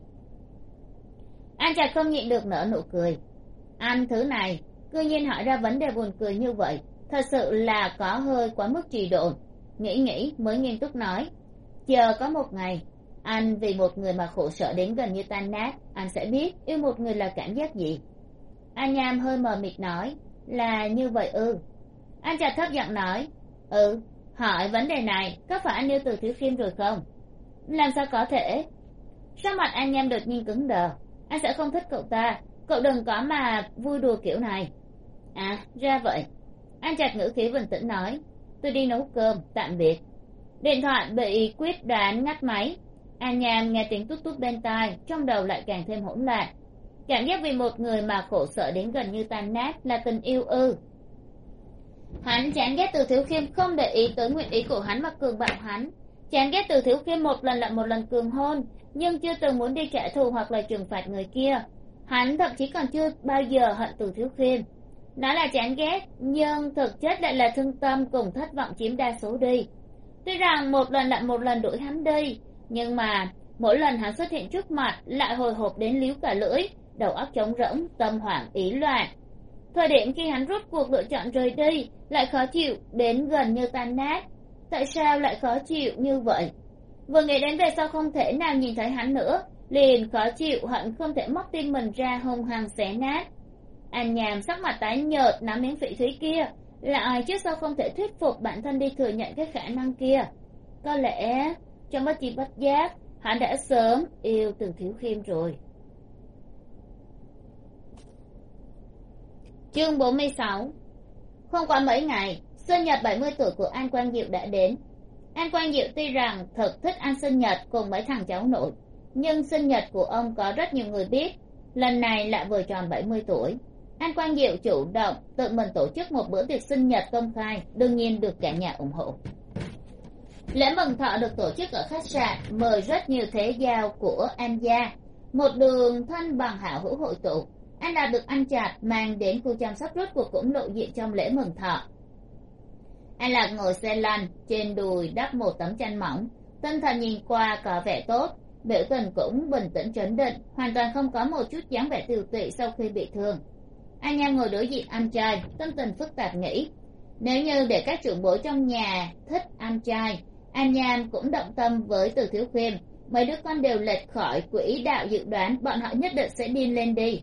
S1: An Trạch không nhịn được nở nụ cười. Anh thứ này cư nhiên hỏi ra vấn đề buồn cười như vậy, thật sự là có hơi quá mức trì độn. Nghĩ mới nghiêm túc nói. Chờ có một ngày anh vì một người mà khổ sở đến gần như tan nát, anh sẽ biết yêu một người là cảm giác gì. An Nham hơi mờ mịt nói. Là như vậy ư? An Trạch thấp giọng nói. Hỏi vấn đề này có phải anh yêu Từ Thiếu Khiêm rồi không? Làm sao có thể? Sắc mặt An Nham đột nhiên cứng đờ. Anh sẽ không thích cậu ta, cậu đừng có mà vui đùa kiểu này. Ra vậy. An Trạch ngữ khí bình tĩnh nói. Tôi đi nấu cơm, tạm biệt. Điện thoại bị quyết đoán ngắt máy. An Nham nghe tiếng tút tút bên tai, trong đầu lại càng thêm hỗn loạn. Cảm giác vì một người mà khổ sở đến gần như tan nát là tình yêu ư? Hắn chán ghét Từ Thiếu Khiêm không để ý tới nguyện ý của hắn mà cường bạo hắn. Chán ghét Từ Thiếu Khiêm một lần lại một lần cường hôn, nhưng chưa từng muốn đi trả thù hoặc là trừng phạt người kia. Hắn thậm chí còn chưa bao giờ hận Từ Thiếu Khiêm. Nói là chán ghét, nhưng thực chất lại là thương tâm cùng thất vọng chiếm đa số đi. Tuy rằng một lần lại một lần đuổi hắn đi, nhưng mà mỗi lần hắn xuất hiện trước mặt lại hồi hộp đến líu cả lưỡi, đầu óc trống rỗng, tâm hoảng ý loạn. Thời điểm khi hắn rốt cuộc lựa chọn rời đi lại khó chịu đến gần như tan nát. Tại sao lại khó chịu như vậy? Vừa nghĩ đến về sau không thể nào nhìn thấy hắn nữa, liền khó chịu hận không thể móc tim mình ra hung hăng xé nát. An Nham sắc mặt tái nhợt nắm miếng phỉ thúy kia, lại trước sau không thể thuyết phục bản thân đi thừa nhận cái khả năng kia. Có lẽ trong bất chi bất giác hắn đã sớm yêu Từ Thiếu Khiêm rồi. Chương 46. Không qua mấy ngày, sinh nhật 70 tuổi của An Quang Diệu đã đến. An Quang Diệu tuy rằng thật thích ăn sinh nhật cùng mấy thằng cháu nội, nhưng sinh nhật của ông có rất nhiều người biết, lần này lại vừa tròn 70 tuổi. An Quang Diệu chủ động tự mình tổ chức một bữa tiệc sinh nhật công khai, đương nhiên được cả nhà ủng hộ. Lễ mừng thọ được tổ chức ở khách sạn, mời rất nhiều thế giao của An gia, một đường thân bằng hảo hữu hội tụ. An Lạc được anh Trạch mang đến khu chăm sóc rốt cuộc cũng lộ diện trong lễ mừng thọ. An Lạc ngồi xe lăn, trên đùi đắp một tấm chăn mỏng, tinh thần nhìn qua có vẻ tốt, biểu tình cũng bình tĩnh trấn định, hoàn toàn không có một chút dáng vẻ tiều tụy sau khi bị thương. An Nham ngồi đối diện anh trai, tâm tình phức tạp nghĩ, nếu như để các trưởng bối trong nhà thích anh trai, An Nham cũng động tâm với Từ Thiếu Khiêm, mấy đứa con đều lệch khỏi quỹ đạo dự đoán, bọn họ nhất định sẽ điên lên đi.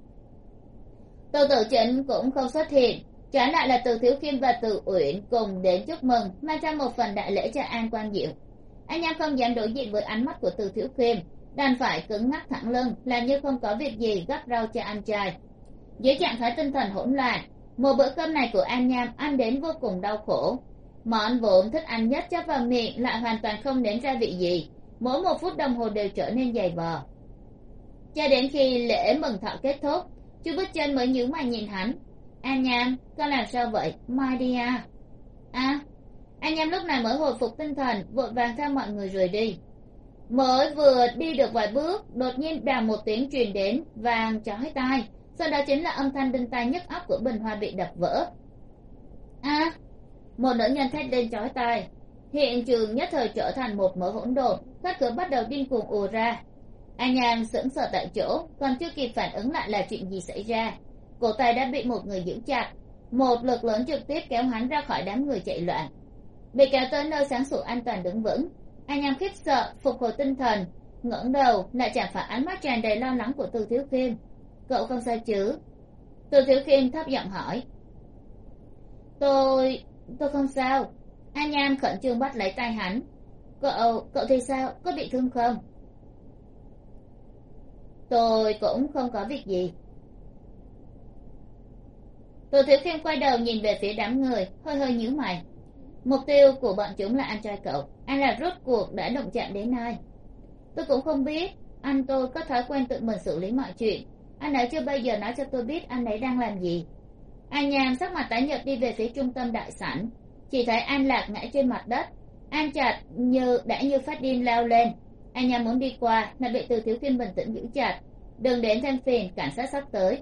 S1: Từ Tử Chính cũng không xuất hiện, trái lại là Từ Thiếu Khiêm và Từ Uyển cùng đến chúc mừng, mang ra một phần đại lễ cho An Quang Diệu. An Nham không dám đối diện với ánh mắt của Từ Thiếu Khiêm, đành phải cứng ngắc thẳng lưng, làm như không có việc gì, gắp rau cho anh trai. Dưới trạng thái tinh thần hỗn loạn, một bữa cơm này của An Nham ăn đến vô cùng đau khổ. Món vốn thích ăn nhất chắp vào miệng lại hoàn toàn không nếm ra vị gì, mỗi một phút đồng hồ đều trở nên dày vò. Cho đến khi lễ mừng thọ kết thúc, chú Bích Chân mới nhíu mày nhìn hắn. An Nham, con làm sao vậy? Mai đi à? À, An Nham lúc này mới hồi phục tinh thần, vội vàng theo mọi người rời đi. Mới vừa đi được vài bước, đột nhiên đàm một tiếng truyền đến, vang chói tai. Sau đó chính là âm thanh đinh tai nhức óc của bình hoa bị đập vỡ. À, một nữ nhân thét lên chói tai. Hiện trường nhất thời trở thành một mớ hỗn độn, các cửa bắt đầu điên cuồng ùa ra. An Nham sững sờ tại chỗ, còn chưa kịp phản ứng lại là chuyện gì xảy ra. Cổ tay đã bị một người giữ chặt, một lực lớn trực tiếp kéo hắn ra khỏi đám người chạy loạn. Bị kéo tới nơi sáng sủa an toàn đứng vững, An Nham khiếp sợ phục hồi tinh thần, ngẩng đầu lại chạm phải ánh mắt tràn đầy lo lắng của Từ Thiếu Khiêm. Cậu không sao chứ? Từ Thiếu Khiêm thấp giọng hỏi. Tôi không sao. An Nham khẩn trương bắt lấy tay hắn. Cậu thì sao? Có bị thương không? Tôi cũng không có việc gì. Từ Thiếu Khiêm quay đầu nhìn về phía đám người, hơi hơi nhíu mày. Mục tiêu của bọn chúng là anh trai cậu. Anh là rốt cuộc đã động chạm đến ai? Tôi cũng không biết. Anh tôi có thói quen tự mình xử lý mọi chuyện. Anh ấy chưa bao giờ nói cho tôi biết anh ấy đang làm gì. An Nham sắc mặt tái nhợt đi về phía trung tâm đại sảnh, chỉ thấy An Lạc ngã trên mặt đất. An Trạch đã như phát điên lao lên. An Nham muốn đi qua lại bị Từ Thiếu Khiêm bình tĩnh giữ chặt. Đừng đến thêm phiền, cảnh sát sắp tới.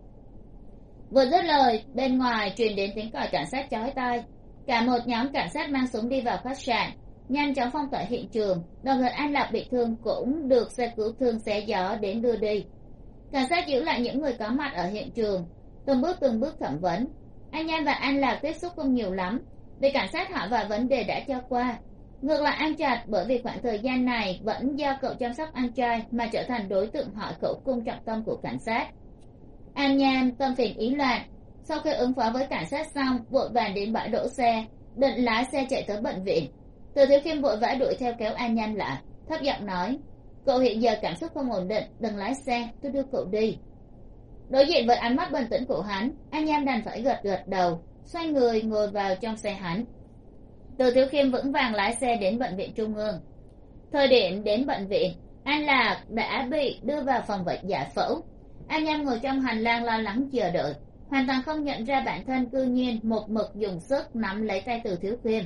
S1: Vừa dứt lời, bên ngoài truyền đến tiếng còi cảnh sát chói tai. Cả một nhóm cảnh sát mang súng đi vào khách sạn, nhanh chóng phong tỏa hiện trường. Đồng thời An Lạc bị thương cũng được xe cứu thương xé gió đến đưa đi. Cảnh sát giữ lại những người có mặt ở hiện trường, từng bước thẩm vấn. An Nham và An Lạc tiếp xúc không nhiều lắm, vì cảnh sát hỏi vài vấn đề đã cho qua. Ngược lại An Trạch, bởi vì khoảng thời gian này vẫn do cậu chăm sóc anh trai mà trở thành đối tượng hỏi khẩu cung trọng tâm của cảnh sát. An Nham tâm phiền ý loạn, sau khi ứng phó với cảnh sát xong vội vàng đến bãi đỗ xe, định lái xe chạy tới bệnh viện. Từ Thiếu Khiêm vội vã đuổi theo kéo An Nham lại, thấp giọng nói, cậu hiện giờ cảm xúc không ổn định, đừng lái xe, tôi đưa cậu đi. Đối diện với ánh mắt bình tĩnh của hắn, An Nham đành phải gật đầu, xoay người ngồi vào trong xe hắn. Từ Thiếu Khiêm vững vàng lái xe đến bệnh viện trung ương. Thời điểm đến bệnh viện, An Lạc đã bị đưa vào phòng bệnh giải phẫu. An Nham ngồi trong hành lang lo lắng chờ đợi, hoàn toàn không nhận ra bản thân cư nhiên một mực dùng sức nắm lấy tay Từ Thiếu Khiêm.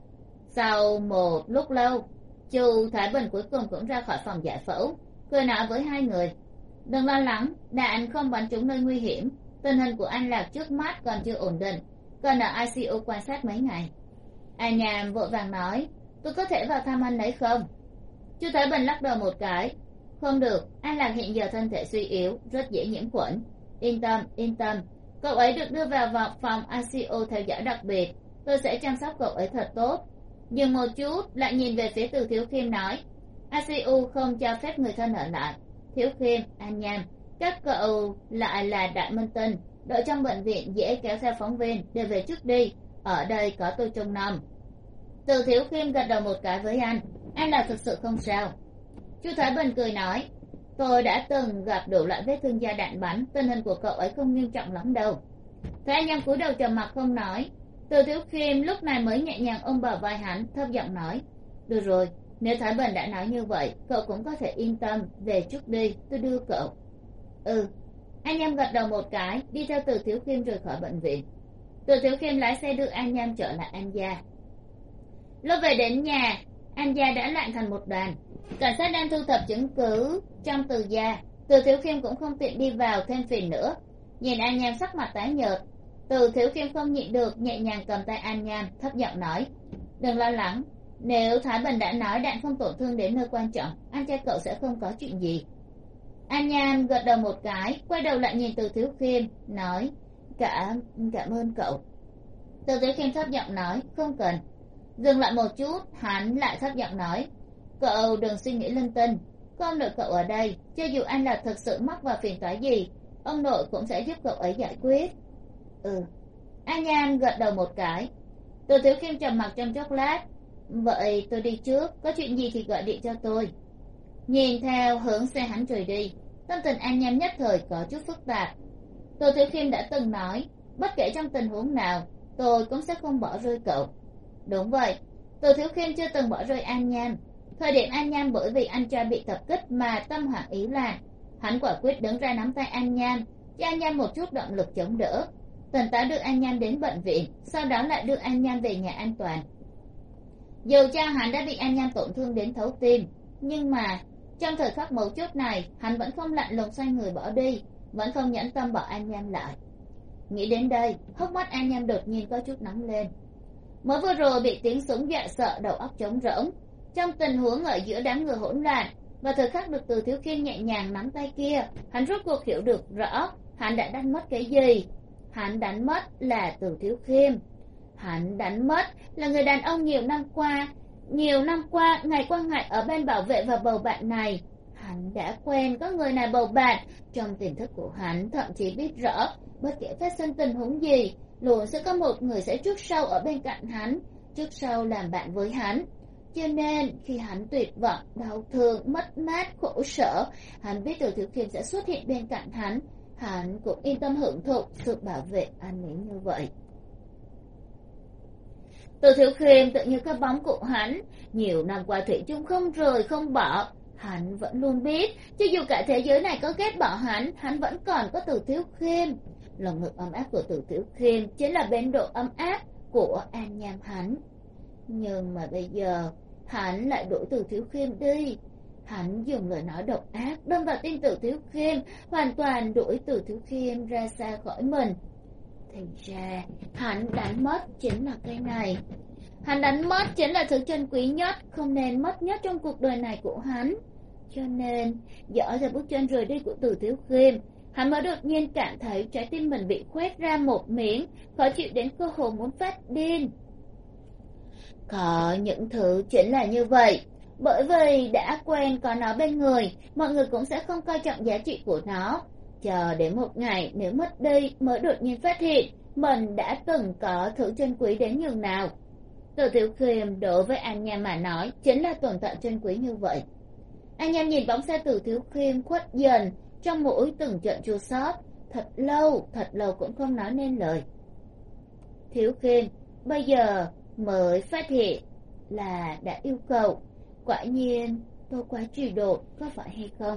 S1: Sau một lúc lâu, Chu Thái Bình cuối cùng cũng ra khỏi phòng giải phẫu, cười nói với hai người, đừng lo lắng, đạn không bắn trúng nơi nguy hiểm, tình hình của An Lạc trước mắt còn chưa ổn định, cần ở ICU quan sát mấy ngày. An Nham vội vàng nói, tôi có thể vào thăm anh ấy không? Chu Thái Bình lắc đầu một cái, không được, An Lạc hiện giờ thân thể suy yếu, rất dễ nhiễm khuẩn. Yên tâm, cậu ấy được đưa vào phòng ICU theo dõi đặc biệt, tôi sẽ chăm sóc cậu ấy thật tốt. Dừng một chút, lại nhìn về phía Từ Thiếu Khiêm nói, ICU không cho phép người thân ở lại. Thiếu Khiêm, An Nham, các cậu lại là Đại Minh Tinh, đợi trong bệnh viện dễ kéo theo phóng viên, đều về trước đi, ở đây có tôi trông nom. Từ Thiếu Khiêm gật đầu một cái với anh là thực sự không sao. Chu Thái Bình cười nói, tôi đã từng gặp đủ loại vết thương do đạn bắn, tình hình của cậu ấy không nghiêm trọng lắm đâu. Thế An Nham cúi đầu trầm mặc không nói. Từ Thiếu Khiêm lúc này mới nhẹ nhàng ôm bờ vai hắn, thấp giọng nói, được rồi, nếu Thái Bình đã nói như vậy, cậu cũng có thể yên tâm, về trước đi, tôi đưa cậu. An Nham gật đầu một cái, đi theo Từ Thiếu Khiêm rời khỏi bệnh viện. Từ Thiếu Khiêm lái xe đưa An Nham trở lại An gia. Lúc về đến nhà, An gia đã loạn thành một đoàn. Cảnh sát đang thu thập chứng cứ trong Từ gia. Từ Thiếu Khiêm cũng không tiện đi vào thêm phiền nữa. Nhìn An Nham sắc mặt tái nhợt, Từ Thiếu Khiêm không nhịn được nhẹ nhàng cầm tay An Nham, thấp giọng nói: đừng lo lắng, nếu Thái Bình đã nói đạn không tổn thương đến nơi quan trọng, anh trai cậu sẽ không có chuyện gì. An Nham gật đầu một cái, quay đầu lại nhìn Từ Thiếu Khiêm, nói: cảm ơn cậu. Từ Thiếu Khiêm thấp giọng nói: không cần. Dừng lại một chút, hắn lại thấp giọng nói: cậu đừng suy nghĩ linh tinh, có ông nội cậu ở đây, cho dù anh là thực sự mắc vào phiền toái gì, ông nội cũng sẽ giúp cậu ấy giải quyết. Ừ. An Nham gật đầu một cái. Từ Thiếu Khiêm trầm mặc trong chốc lát: vậy tôi đi trước, có chuyện gì thì gọi điện cho tôi. Nhìn theo hướng xe hắn rời đi, tâm tình An Nham nhất thời có chút phức tạp. Từ Thiếu Khiêm đã từng nói, bất kể trong tình huống nào, tôi cũng sẽ không bỏ rơi cậu. Đúng vậy, Từ Thiếu Khiêm chưa từng bỏ rơi An Nham. Thời điểm An Nham bởi vì anh trai bị tập kích mà tâm hoảng ý loạn, hắn quả quyết đứng ra nắm tay An Nham, cho An Nham một chút động lực chống đỡ. Tỉnh táo đưa An Nham đến bệnh viện, sau đó lại đưa An Nham về nhà an toàn. Dù cho hắn đã bị An Nham tổn thương đến thấu tim, nhưng mà trong thời khắc mấu chốt này, hắn vẫn không lạnh lùng xoay người bỏ đi, vẫn không nhẫn tâm bỏ An Nham lại. Nghĩ đến đây, hốc mắt An Nham đột nhiên có chút nóng lên. Mới vừa rồi bị tiếng súng dọa sợ đầu óc trống rỗng, trong tình huống ở giữa đám người hỗn loạn và thời khắc được Từ Thiếu Khiêm nhẹ nhàng nắm tay kia, hắn rốt cuộc hiểu được rõ hắn đã đánh mất cái gì. Hắn đánh mất là Từ Thiếu Khiêm. Hắn đánh mất là người đàn ông nhiều năm qua ngày qua ngày ở bên bảo vệ và bầu bạn này. Hắn đã quen có người này bầu bạn. Trong tiềm thức của hắn thậm chí biết rõ bất kể phát sinh tình huống gì, luôn sẽ có một người sẽ trước sau ở bên cạnh hắn, trước sau làm bạn với hắn. Cho nên khi hắn tuyệt vọng, đau thương, mất mát, khổ sở, hắn biết Từ Thiếu Khiêm sẽ xuất hiện bên cạnh hắn. Hắn cũng yên tâm hưởng thụ sự bảo vệ an ninh như vậy. Từ Thiếu Khiêm tự như cái bóng của hắn, nhiều năm qua thủy chung không rời không bỏ. Hắn vẫn luôn biết, cho dù cả thế giới này có ghét bỏ hắn vẫn còn có Từ Thiếu Khiêm. Lòng ngực ấm áp của Từ Thiếu Khiêm chính là bến độ ấm áp của An Nham hắn. Nhưng mà bây giờ, hắn lại đuổi Từ Thiếu Khiêm đi. Hắn dùng lời nói độc ác đâm vào tim Từ Thiếu Khiêm, hoàn toàn đuổi Từ Thiếu Khiêm ra xa khỏi mình. Thì ra, hắn đánh mất chính là cái này. Hắn đánh mất chính là thứ trân quý nhất, không nên mất nhất trong cuộc đời này của hắn. Cho nên, dõi theo bước chân rời đi của Từ Thiếu Khiêm, hắn mới đột nhiên cảm thấy trái tim mình bị khoét ra một miếng, khó chịu đến cơ hồ muốn phát điên. Có những thứ chính là như vậy. Bởi vì đã quen có nó bên người, mọi người cũng sẽ không coi trọng giá trị của nó. Chờ đến một ngày nếu mất đi mới đột nhiên phát hiện mình đã từng có thứ trân quý đến nhường nào. Từ Thiếu Khiêm đối với An Nham mà nói chính là tồn tại trân quý như vậy. An Nham nhìn bóng xe Từ Thiếu Khiêm khuất dần, trong mũi từng trận chua xót, thật lâu cũng không nói nên lời. Thiếu Khiêm bây giờ mới phát hiện là đã yêu cầu. Quả nhiên tôi quá trì độn, có phải hay không?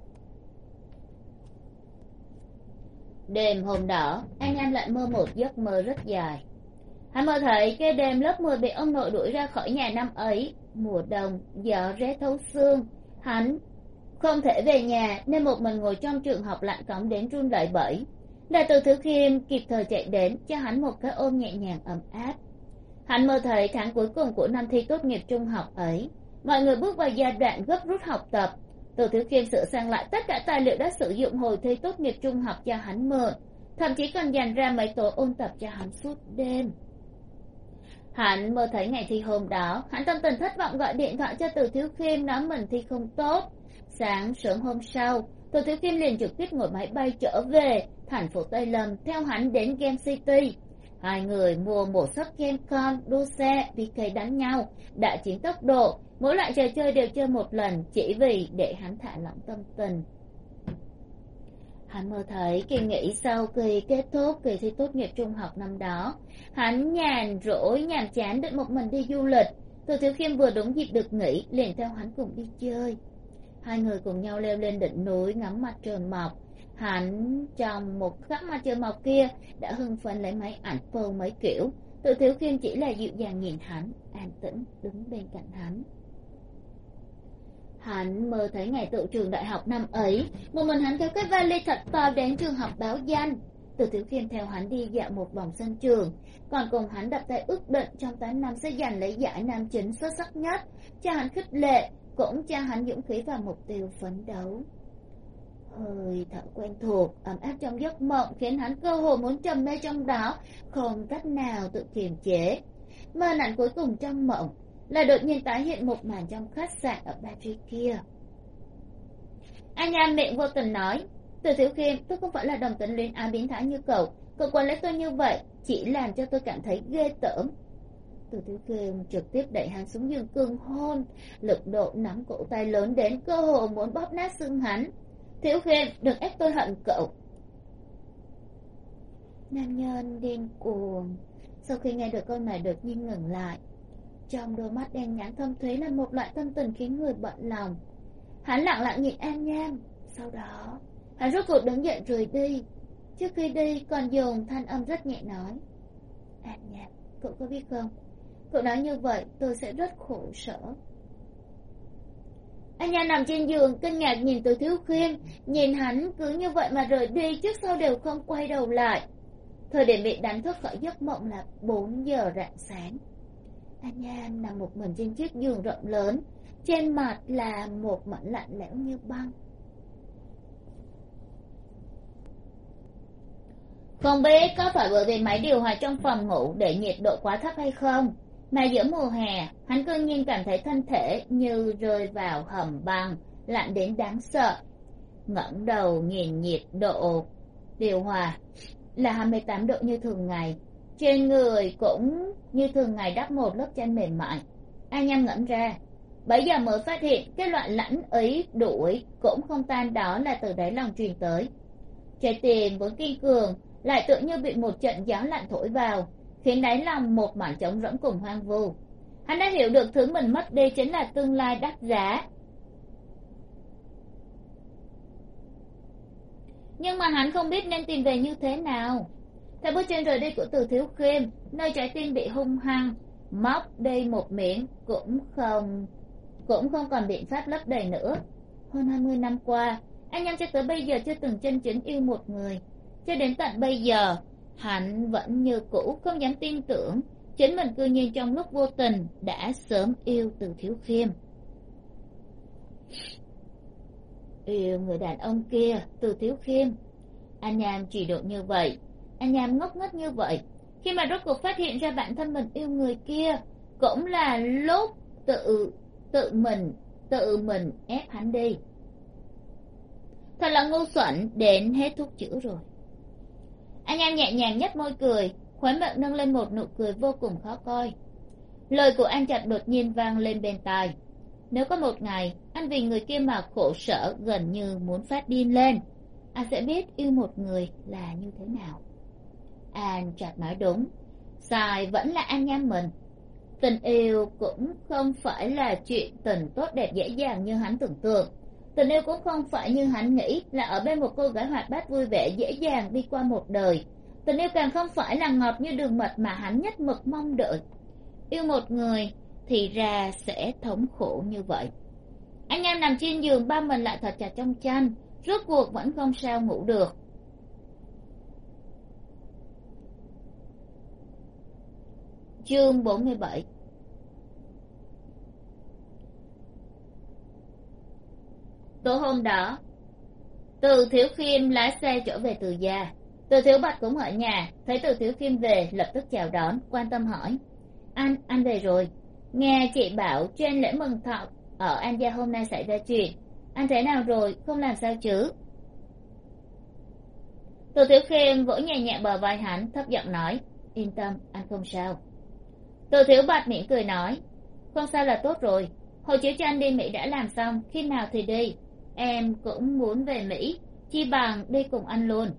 S1: Đêm hôm đó, An Nham lại mơ một giấc mơ rất dài. Hắn mơ thấy cái đêm lớp 10 bị ông nội đuổi ra khỏi nhà năm ấy. Mùa đông, gió rét thấu xương. Hắn không thể về nhà nên một mình ngồi trong trường học lạnh cóng đến run lẩy bẩy. Là Từ Thiếu Khiêm kịp thời chạy đến cho hắn một cái ôm nhẹ nhàng ấm áp. Hắn mơ thấy tháng cuối cùng của năm thi tốt nghiệp trung học ấy. Mọi người bước vào giai đoạn gấp rút học tập. Từ Thiếu Khiêm sửa sang lại tất cả tài liệu đã sử dụng hồi thi tốt nghiệp trung học cho hắn mượn, thậm chí còn dành ra mấy tối ôn tập cho hắn suốt đêm. Hắn mơ thấy ngày thi hôm đó, hắn tâm tình thất vọng gọi điện thoại cho Từ Thiếu Khiêm nói mình thi không tốt. Sáng sớm hôm sau, Từ Thiếu Khiêm liền trực tiếp ngồi máy bay trở về thành phố Tây Lâm theo hắn đến Game City. Hai người mua một suất game con, đua xe, PK đánh nhau, đại chiến tốc độ, mỗi loại trò chơi đều chơi một lần chỉ vì để hắn thả lỏng tâm tình. Hắn mơ thấy kỳ nghỉ sau kỳ kết thúc kỳ thi tốt nghiệp trung học năm đó, hắn nhàn rỗi nhàm chán định một mình đi du lịch. Từ Thiếu Khiêm vừa đúng dịp được nghỉ liền theo hắn cùng đi chơi. Hai người cùng nhau leo lên đỉnh núi ngắm mặt trời mọc. Hắn trong một khắc mặt trời mọc kia đã hưng phấn lấy máy ảnh phô mấy kiểu. Từ Thiếu Khiêm chỉ là dịu dàng nhìn hắn, an tĩnh đứng bên cạnh hắn. Hắn mơ thấy ngày tựu trường đại học năm ấy, một mình hắn kéo cái vali thật to đến trường học báo danh. Từ Thiếu Khiêm theo hắn đi dạo một vòng sân trường, còn cùng hắn đập tay ước định trong 8 năm sẽ giành lấy giải nam chính xuất sắc nhất, cho hắn khích lệ, cũng cho hắn dũng khí và mục tiêu phấn đấu. Hơi thở quen thuộc, ấm áp trong giấc mộng khiến hắn cơ hồ muốn trầm mê trong đó, không cách nào tự kiềm chế. Mơ nặng cuối cùng trong mộng là đột nhiên tái hiện một màn trong khách sạn ở Paris kia. Anh Nham miệng vô tình nói, Từ Thiếu Khiêm, tôi không phải là đồng tính luyến ái biến thái như cậu quản lấy tôi như vậy chỉ làm cho tôi cảm thấy ghê tởm. Từ Thiếu Khiêm trực tiếp đẩy hắn xuống giường cương hôn, lực độ nắm cổ tay lớn đến cơ hồ muốn bóp nát xương hắn. Thiếu Khiêm, đừng ép tôi hận cậu. Nam nhân điên cuồng. Sau khi nghe được câu này đột nhiên ngừng lại. Trong đôi mắt đen nhánh thâm thúy là một loại tâm tình khiến người bận lòng. Hắn lặng lặng nhìn An Nham. Sau đó hắn rốt cuộc đứng dậy rời đi. Trước khi đi còn dùng thanh âm rất nhẹ nói, An Nham, cậu có biết không, cậu nói như vậy tôi sẽ rất khổ sở. Anh Nham nằm trên giường kinh ngạc nhìn Từ Thiếu Khiêm, nhìn hắn cứ như vậy mà rời đi, trước sau đều không quay đầu lại. Thời điểm bị đánh thức khỏi giấc mộng là 4 giờ rạng sáng. Anh Nham nằm một mình trên chiếc giường rộng lớn, trên mặt là một mảnh lạnh lẽo như băng. Không biết có phải bởi vì máy điều hòa trong phòng ngủ để nhiệt độ quá thấp hay không, mà giữa mùa hè hắn cư nhiên cảm thấy thân thể như rơi vào hầm băng, lạnh đến đáng sợ. Ngẩng đầu nhìn nhiệt độ điều hòa là 28 độ như thường ngày, trên người cũng như thường ngày đắp một lớp chăn mềm mại. Anh Nham ngẩn ra, bấy giờ mới phát hiện cái loại lạnh ấy đuổi cũng không tan, đó là từ đáy lòng truyền tới. Trái tim vốn kiên cường lại tự như bị một trận gió lạnh thổi vào, khiến đáy lòng một mảng trống rỗng cùng hoang vu. Hắn đã hiểu được thứ mình mất đi chính là tương lai đắt giá. Nhưng mà hắn không biết nên tìm về như thế nào. Theo bước chân rời đi của Từ Thiếu Khiêm, nơi trái tim bị hung hăng móc đi một miếng cũng không còn biện pháp lấp đầy nữa. Hơn 20 năm qua, anh Nham cho tới bây giờ chưa từng chân chính yêu một người. Cho đến tận bây giờ, hắn vẫn như cũ không dám tin tưởng chính mình cư nhiên trong lúc vô tình đã sớm yêu Từ Thiếu Khiêm. Yêu người đàn ông kia, Từ Thiếu Khiêm. Anh Nham chỉ độ như vậy, anh Nham ngốc nghếch như vậy, khi mà rốt cuộc phát hiện ra bản thân mình yêu người kia, cũng là lúc tự mình ép hắn đi. Thật là ngu xuẩn đến hết thuốc chữa rồi. Anh Nham nhẹ nhàng nhếch môi cười, khóe miệng nâng lên một nụ cười vô cùng khó coi. Lời của anh Trạch đột nhiên vang lên bên tai. Nếu có một ngày anh vì người kia mà khổ sở gần như muốn phát điên lên, anh sẽ biết yêu một người là như thế nào. Anh Trạch nói đúng, sai vẫn là anh Nham mình. Tình yêu cũng không phải là chuyện tình tốt đẹp dễ dàng như hắn tưởng tượng. Tình yêu cũng không phải như hắn nghĩ là ở bên một cô gái hoạt bát vui vẻ dễ dàng đi qua một đời. Tình yêu càng không phải là ngọt như đường mật mà hắn nhất mực mong đợi. Yêu một người thì ra sẽ thống khổ như vậy. Anh Nham nằm trên giường bao mình lại thật chặt trong chăn, rốt cuộc vẫn không sao ngủ được. Chương 47. Tối hôm đó, Từ Thiếu Khiêm lái xe trở về Từ gia. Từ Thiếu Bạch cũng ở nhà, thấy Từ Thiếu Khiêm về lập tức chào đón, quan tâm hỏi, anh về rồi. Nghe chị bảo trên lễ mừng thọ ở An gia hôm nay xảy ra chuyện, anh thế nào rồi, không làm sao chứ? Từ Thiếu Khiêm vỗ nhẹ nhẹ bờ vai hắn, thấp giọng nói, yên tâm, anh không sao. Từ Thiếu Bạch mỉm cười nói, không sao là tốt rồi. Hộ chiếu cho anh đi Mỹ đã làm xong, khi nào thì đi? Em cũng muốn về Mỹ, chi bằng đi cùng anh luôn.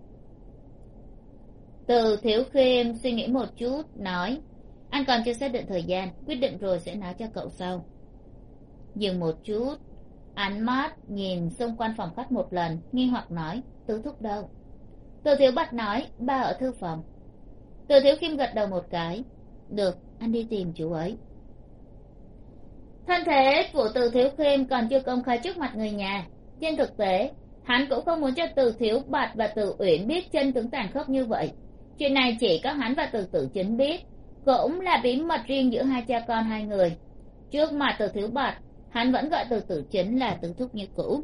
S1: Từ Thiếu Khiêm suy nghĩ một chút, nói, anh còn chưa xác định thời gian, quyết định rồi sẽ nói cho cậu sau. Dừng một chút, ánh mắt nhìn xung quanh phòng khách một lần, nghi hoặc nói: Tứ thúc đâu? Từ thiếu bạch nói: Ba ở thư phòng. Từ thiếu khiêm gật đầu một cái: Được, anh đi tìm chú ấy. Thân thế của Từ thiếu khiêm còn chưa công khai trước mặt người nhà. Trên thực tế hắn cũng không muốn cho Từ thiếu bạch và Từ uyển biết chân tướng tàn khốc như vậy. Chuyện này chỉ có hắn và Từ tử chính biết, cũng là bí mật riêng giữa hai cha con hai người. Trước mặt Từ thiếu bạch, hắn vẫn gọi Từ tử chính là Tứ thúc như cũ.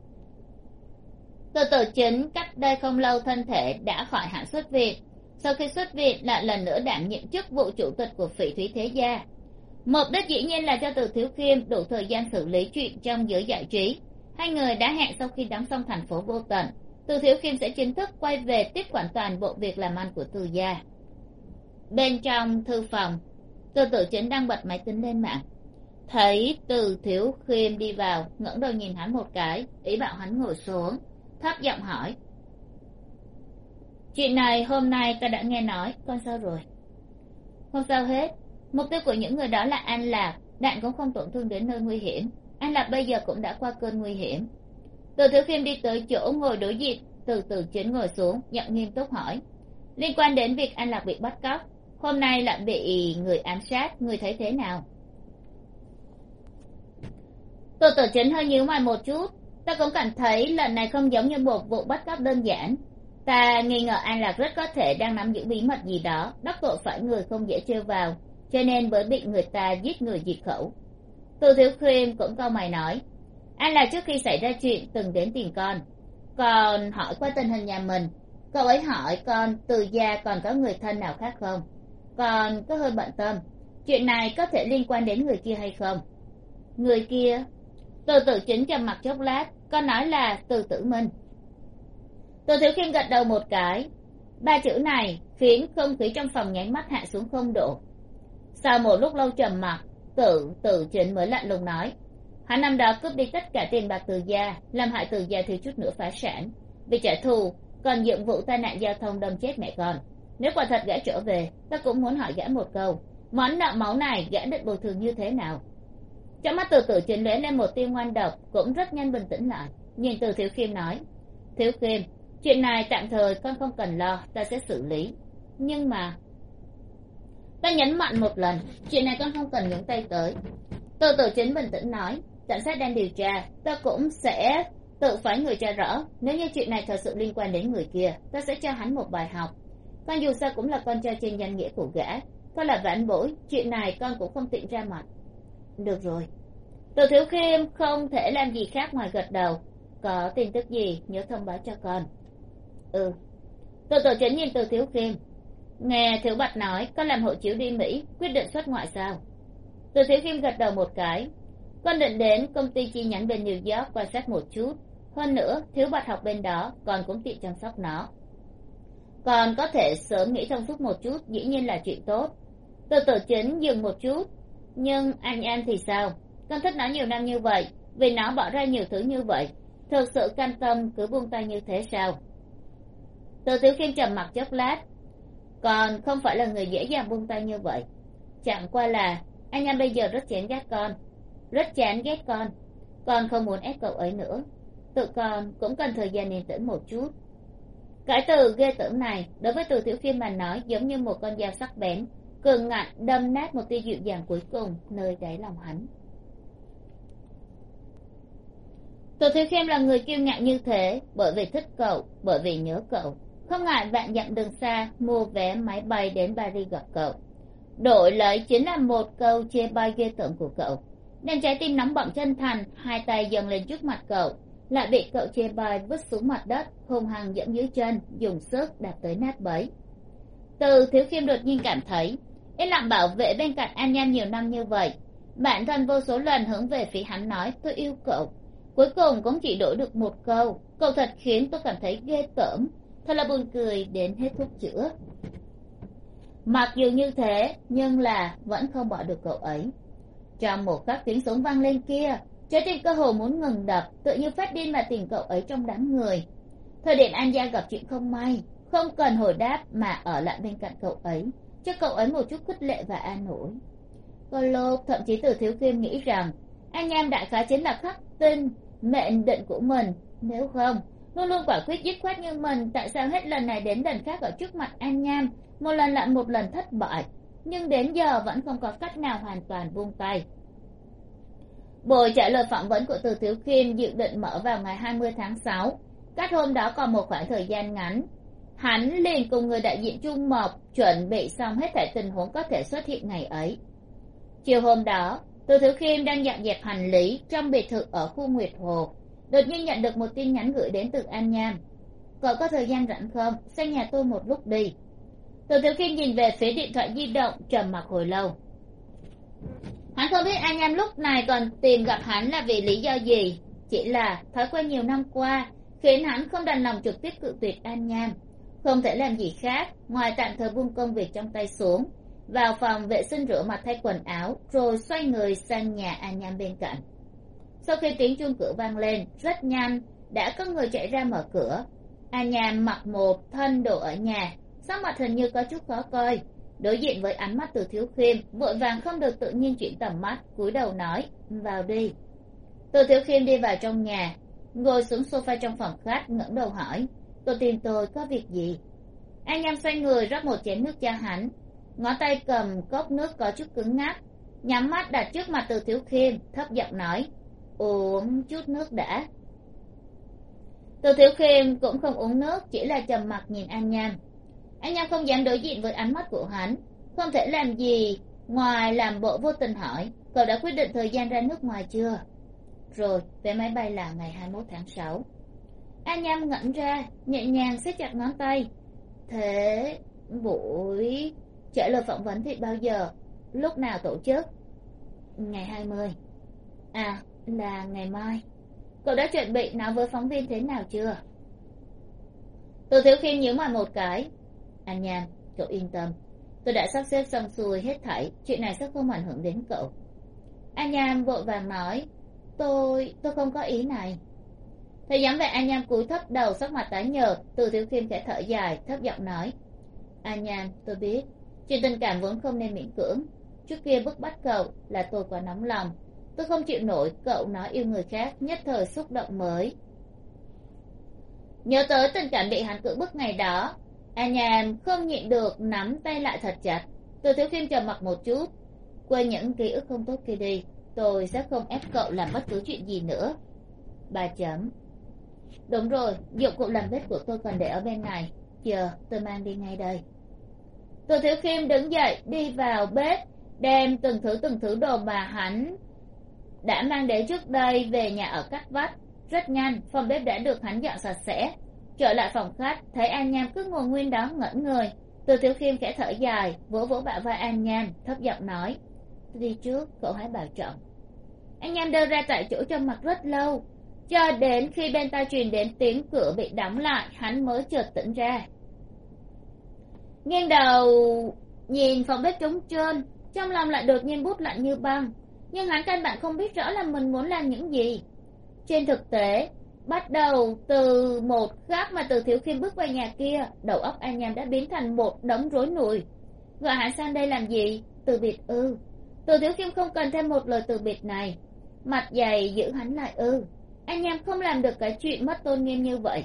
S1: Từ tử chính cách đây không lâu thân thể đã khỏi hẳn xuất viện. Sau khi xuất viện lại lần nữa đảm nhiệm chức vụ chủ tịch của Phỉ Thúy Thế Gia. Mục đích dĩ nhiên là cho Từ thiếu khiêm đủ thời gian xử lý chuyện trong giới giải trí. Hai người đã hẹn sau khi đóng xong Thành phố Vô Tận, Từ thiếu khiêm sẽ chính thức quay về tiếp quản toàn bộ việc làm ăn của Từ gia. Bên trong thư phòng, Từ tử chính đang bật máy tính lên mạng. Thấy Từ thiếu khiêm đi vào, ngẩng đầu nhìn hắn một cái, ý bảo hắn ngồi xuống, thấp giọng hỏi: Chuyện này hôm nay ta đã nghe nói, con sao rồi? Không sao hết. Mục tiêu của những người đó là An Lạc, đạn cũng không tổn thương đến nơi nguy hiểm. An Lạc bây giờ cũng đã qua cơn nguy hiểm. Từ thiếu khiêm đi tới chỗ ngồi đối diện Từ tử chính ngồi xuống, giọng nghiêm túc hỏi: Liên quan đến việc An Lạc bị bắt cóc, hôm nay lại bị người ám sát, người thấy thế nào? Từ tử chính hơi nhíu mày một chút. Ta cũng cảm thấy lần này không giống như một vụ bắt cóc đơn giản. Ta nghi ngờ An Lạc rất có thể đang nắm giữ bí mật gì đó, đắc tội phải người không dễ trêu vào, cho nên mới bị người ta giết người diệt khẩu. Từ thiếu khiêm cũng cau mày nói: An Lạc trước khi xảy ra chuyện từng đến tìm con, còn hỏi qua tình hình nhà mình. Cậu ấy hỏi con Từ gia còn có người thân nào khác không. Con có hơi bận tâm, chuyện này có thể liên quan đến người kia hay không? Người kia? Từ tử chính trầm mặc chốc lát, con nói là Từ tử minh. Từ thiếu khiêm gật đầu một cái. Ba chữ này khiến không khí trong phòng nháy mắt hạ xuống 0 độ. Sau một lúc lâu trầm mặc, tử chính mới lạnh lùng nói: Hắn năm đó cướp đi tất cả tiền bạc Từ gia, làm hại Từ gia thiếu chút nữa phá sản. Vì trả thù còn dựng vụ tai nạn giao thông đâm chết mẹ con. Nếu quả thật gã trở về, ta cũng muốn hỏi gã một câu, món nợ máu này gã định bồi thường như thế nào? Trong mắt Từ tử chính lóe lên một tia ngoan độc, cũng rất nhanh bình tĩnh lại, nhìn Từ thiếu khiêm nói: Thiếu khiêm, chuyện này tạm thời con không cần lo, ta sẽ xử lý. Nhưng mà ta nhấn mạnh một lần, chuyện này con không cần nhúng tay tới. Từ tử chính bình tĩnh nói: Cảnh sát đang điều tra, ta cũng sẽ tự phái người tra rõ. Nếu như chuyện này thật sự liên quan đến người kia, ta sẽ cho hắn một bài học. Con dù sao cũng là con trai trên danh nghĩa của gã, con là vãn bối, chuyện này con cũng không tiện ra mặt. Được rồi. Từ thiếu khiêm không thể làm gì khác ngoài gật đầu. Có tin tức gì nhớ thông báo cho con. Ừ. Từ tử chính nhìn Từ thiếu khiêm. Nghe thiếu bạch nói con làm hộ chiếu đi Mỹ, quyết định xuất ngoại sao? Từ thiếu khiêm gật đầu một cái. Con định đến công ty chi nhánh bên New York quan sát một chút. Hơn nữa thiếu bạch học bên đó, con cũng tiện chăm sóc nó. Con có thể sớm nghĩ thông suốt một chút, dĩ nhiên là chuyện tốt. Từ tử chính dừng một chút. Nhưng anh em thì sao? Con thích nó nhiều năm như vậy, vì nó bỏ ra nhiều thứ như vậy, thực sự cam tâm cứ buông tay như thế sao? Từ thiếu khiêm trầm mặc chốc lát. Con không phải là người dễ dàng buông tay như vậy. Chẳng qua là anh em bây giờ rất chán ghét con, rất chán ghét con. Con không muốn ép cậu ấy nữa. Tự con cũng cần thời gian yên tĩnh một chút. Cái từ ghê tởm này đối với Từ thiếu khiêm mà nói giống như một con dao sắc bén, cường ngạnh đâm nát một tia dịu dàng cuối cùng nơi đáy lòng hắn. Từ thiếu khiêm là người kiêu ngạo như thế, bởi vì thích cậu, bởi vì nhớ cậu, không ngại vạn dặm đường xa mua vé máy bay đến Paris gặp cậu. Đổi lấy chính là một câu chê bai ghê tởm của cậu. Đem trái tim nóng bỏng chân thành, hai tay dâng lên trước mặt cậu, lại bị cậu chê bai vứt xuống mặt đất, hung hăng giẫm dưới chân, dùng sức đạp tới nát bấy. Từ thiếu khiêm đột nhiên cảm thấy yên lặng bảo vệ bên cạnh An Nham nhiều năm như vậy, bản thân vô số lần hướng về phía hắn nói tôi yêu cậu, cuối cùng cũng chỉ đổi được một câu. Cậu thật khiến tôi cảm thấy ghê tởm, thật là buồn cười đến hết thuốc chữa. Mặc dù như thế nhưng là vẫn không bỏ được cậu ấy. Trong một khắc tiếng súng vang lên kia, trái tim cơ hồ muốn ngừng đập, tự như phát điên mà tìm cậu ấy trong đám người. Thời điểm An Gia gặp chuyện không may, không cần hồi đáp mà ở lại bên cạnh cậu ấy, cho cậu ấy một chút khích lệ và an ủi. Có lúc thậm chí Từ thiếu khiêm nghĩ rằng An Nham đại khái chính là khắc tinh mệnh định của mình, nếu không luôn luôn quả quyết dứt khoát như mình, tại sao hết lần này đến lần khác ở trước mặt An Nham một lần lại một lần thất bại, nhưng đến giờ vẫn không có cách nào hoàn toàn buông tay. Buổi trả lời phỏng vấn của Từ Thiếu Khiêm dự định mở vào ngày 20 tháng 6, cách hôm đó còn một khoảng thời gian ngắn. Hắn liền cùng người đại diện Trung Mộc chuẩn bị xong hết thảy tình huống có thể xuất hiện ngày ấy. Chiều hôm đó, Từ Thiếu Khiêm đang dọn dẹp hành lý trong biệt thự ở khu Nguyệt Hồ, đột nhiên nhận được một tin nhắn gửi đến từ An Nham. Cậu có thời gian rảnh không, sang nhà tôi một lúc đi. Từ Thiếu Khiêm nhìn về phía điện thoại di động trầm mặc hồi lâu. Hắn không biết An Nham lúc này còn tìm gặp hắn là vì lý do gì, chỉ là thói quen nhiều năm qua khiến hắn không đành lòng trực tiếp cự tuyệt An Nham, không thể làm gì khác ngoài tạm thời buông công việc trong tay xuống, vào phòng vệ sinh rửa mặt thay quần áo, rồi xoay người sang nhà An Nham bên cạnh. Sau khi tiếng chuông cửa vang lên, rất nhanh đã có người chạy ra mở cửa. An Nham mặc một thân đồ ở nhà, sắc mặt hình như có chút khó coi, đối diện với ánh mắt Từ Thiếu Khiêm, vội vàng không được tự nhiên chuyển tầm mắt, cúi đầu nói, vào đi. Từ Thiếu Khiêm đi vào trong nhà, ngồi xuống sofa trong phòng khách, ngẩng đầu hỏi, tôi tìm tôi có việc gì? An Nham xoay người rót một chén nước cho hắn, ngón tay cầm cốc nước có chút cứng ngắc, nhắm mắt đặt trước mặt Từ Thiếu Khiêm, thấp giọng nói, uống chút nước đã. Từ Thiếu Khiêm cũng không uống nước, chỉ là trầm mặc nhìn An Nham. An Nham không dám đối diện với ánh mắt của hắn, không thể làm gì ngoài làm bộ vô tình hỏi, cậu đã quyết định thời gian ra nước ngoài chưa? Rồi, vé máy bay là ngày 21 tháng 6. An Nham ngẩn ra, nhẹ nhàng siết chặt ngón tay. Thế buổi trả lời phỏng vấn thì bao giờ, lúc nào tổ chức? Ngày 20. À, là ngày mai. Cậu đã chuẩn bị nói với phóng viên thế nào chưa? Từ Thiếu Khiêm nhíu mày một cái. An Nham, cậu yên tâm, tôi đã sắp xếp xong xuôi hết thảy, chuyện này sẽ không ảnh hưởng đến cậu. An Nham vội vàng nói, tôi không có ý này. Thấy dáng vẻ An Nham cúi thấp đầu, sắc mặt tái nhợt, Từ Thiếu Khiêm khẽ thở dài, thấp giọng nói, An Nham, tôi biết chuyện tình cảm vốn không nên miễn cưỡng, trước kia bức bách cậu là tôi quá nóng lòng, tôi không chịu nổi cậu nói yêu người khác, nhất thời xúc động mới. Nhớ tới tình cảm bị hắn cưỡng bức ngày đó, An Nham không nhịn được nắm tay lại thật chặt. Từ Thiếu Khiêm trầm mặc một chút, quên những ký ức không tốt kia đi, tôi sẽ không ép cậu làm bất cứ chuyện gì nữa. 3 chấm. Đúng rồi, dụng cụ làm bếp của tôi còn để ở bên này, chờ tôi mang đi ngay đây. Từ Thiếu Khiêm đứng dậy đi vào bếp, đem từng thứ đồ mà hắn đã mang đến trước đây về nhà ở cách vách. Rất nhanh phòng bếp đã được hắn dọn sạch sẽ. Trở lại phòng khách, thấy An Nham cứ ngồi nguyên đó ngẩn người, Từ Thiếu Khiêm khẽ thở dài, vỗ vỗ bả vai An Nham, thấp giọng nói, tôi đi trước, cậu hãy bảo trọng. An Nham đơ ra tại chỗ trầm mặc rất lâu, cho đến khi bên tai truyền đến tiếng cửa bị đóng lại, hắn mới chợt tỉnh ra. Nghiêng đầu nhìn phòng bếp trống trơn, trong lòng lại đột nhiên bút lạnh như băng, nhưng hắn căn bản không biết rõ là mình muốn làm những gì. Trên thực tế, bắt đầu từ một khắc mà Từ Thiếu Khiêm bước vào nhà kia, đầu óc An Nham đã biến thành một đống rối nùi. Gọi hắn sang đây làm gì? Từ biệt ư? Từ Thiếu Khiêm không cần thêm một lời từ biệt này, mặt dày giữ hắn lại ư? An Nham không làm được cái chuyện mất tôn nghiêm như vậy.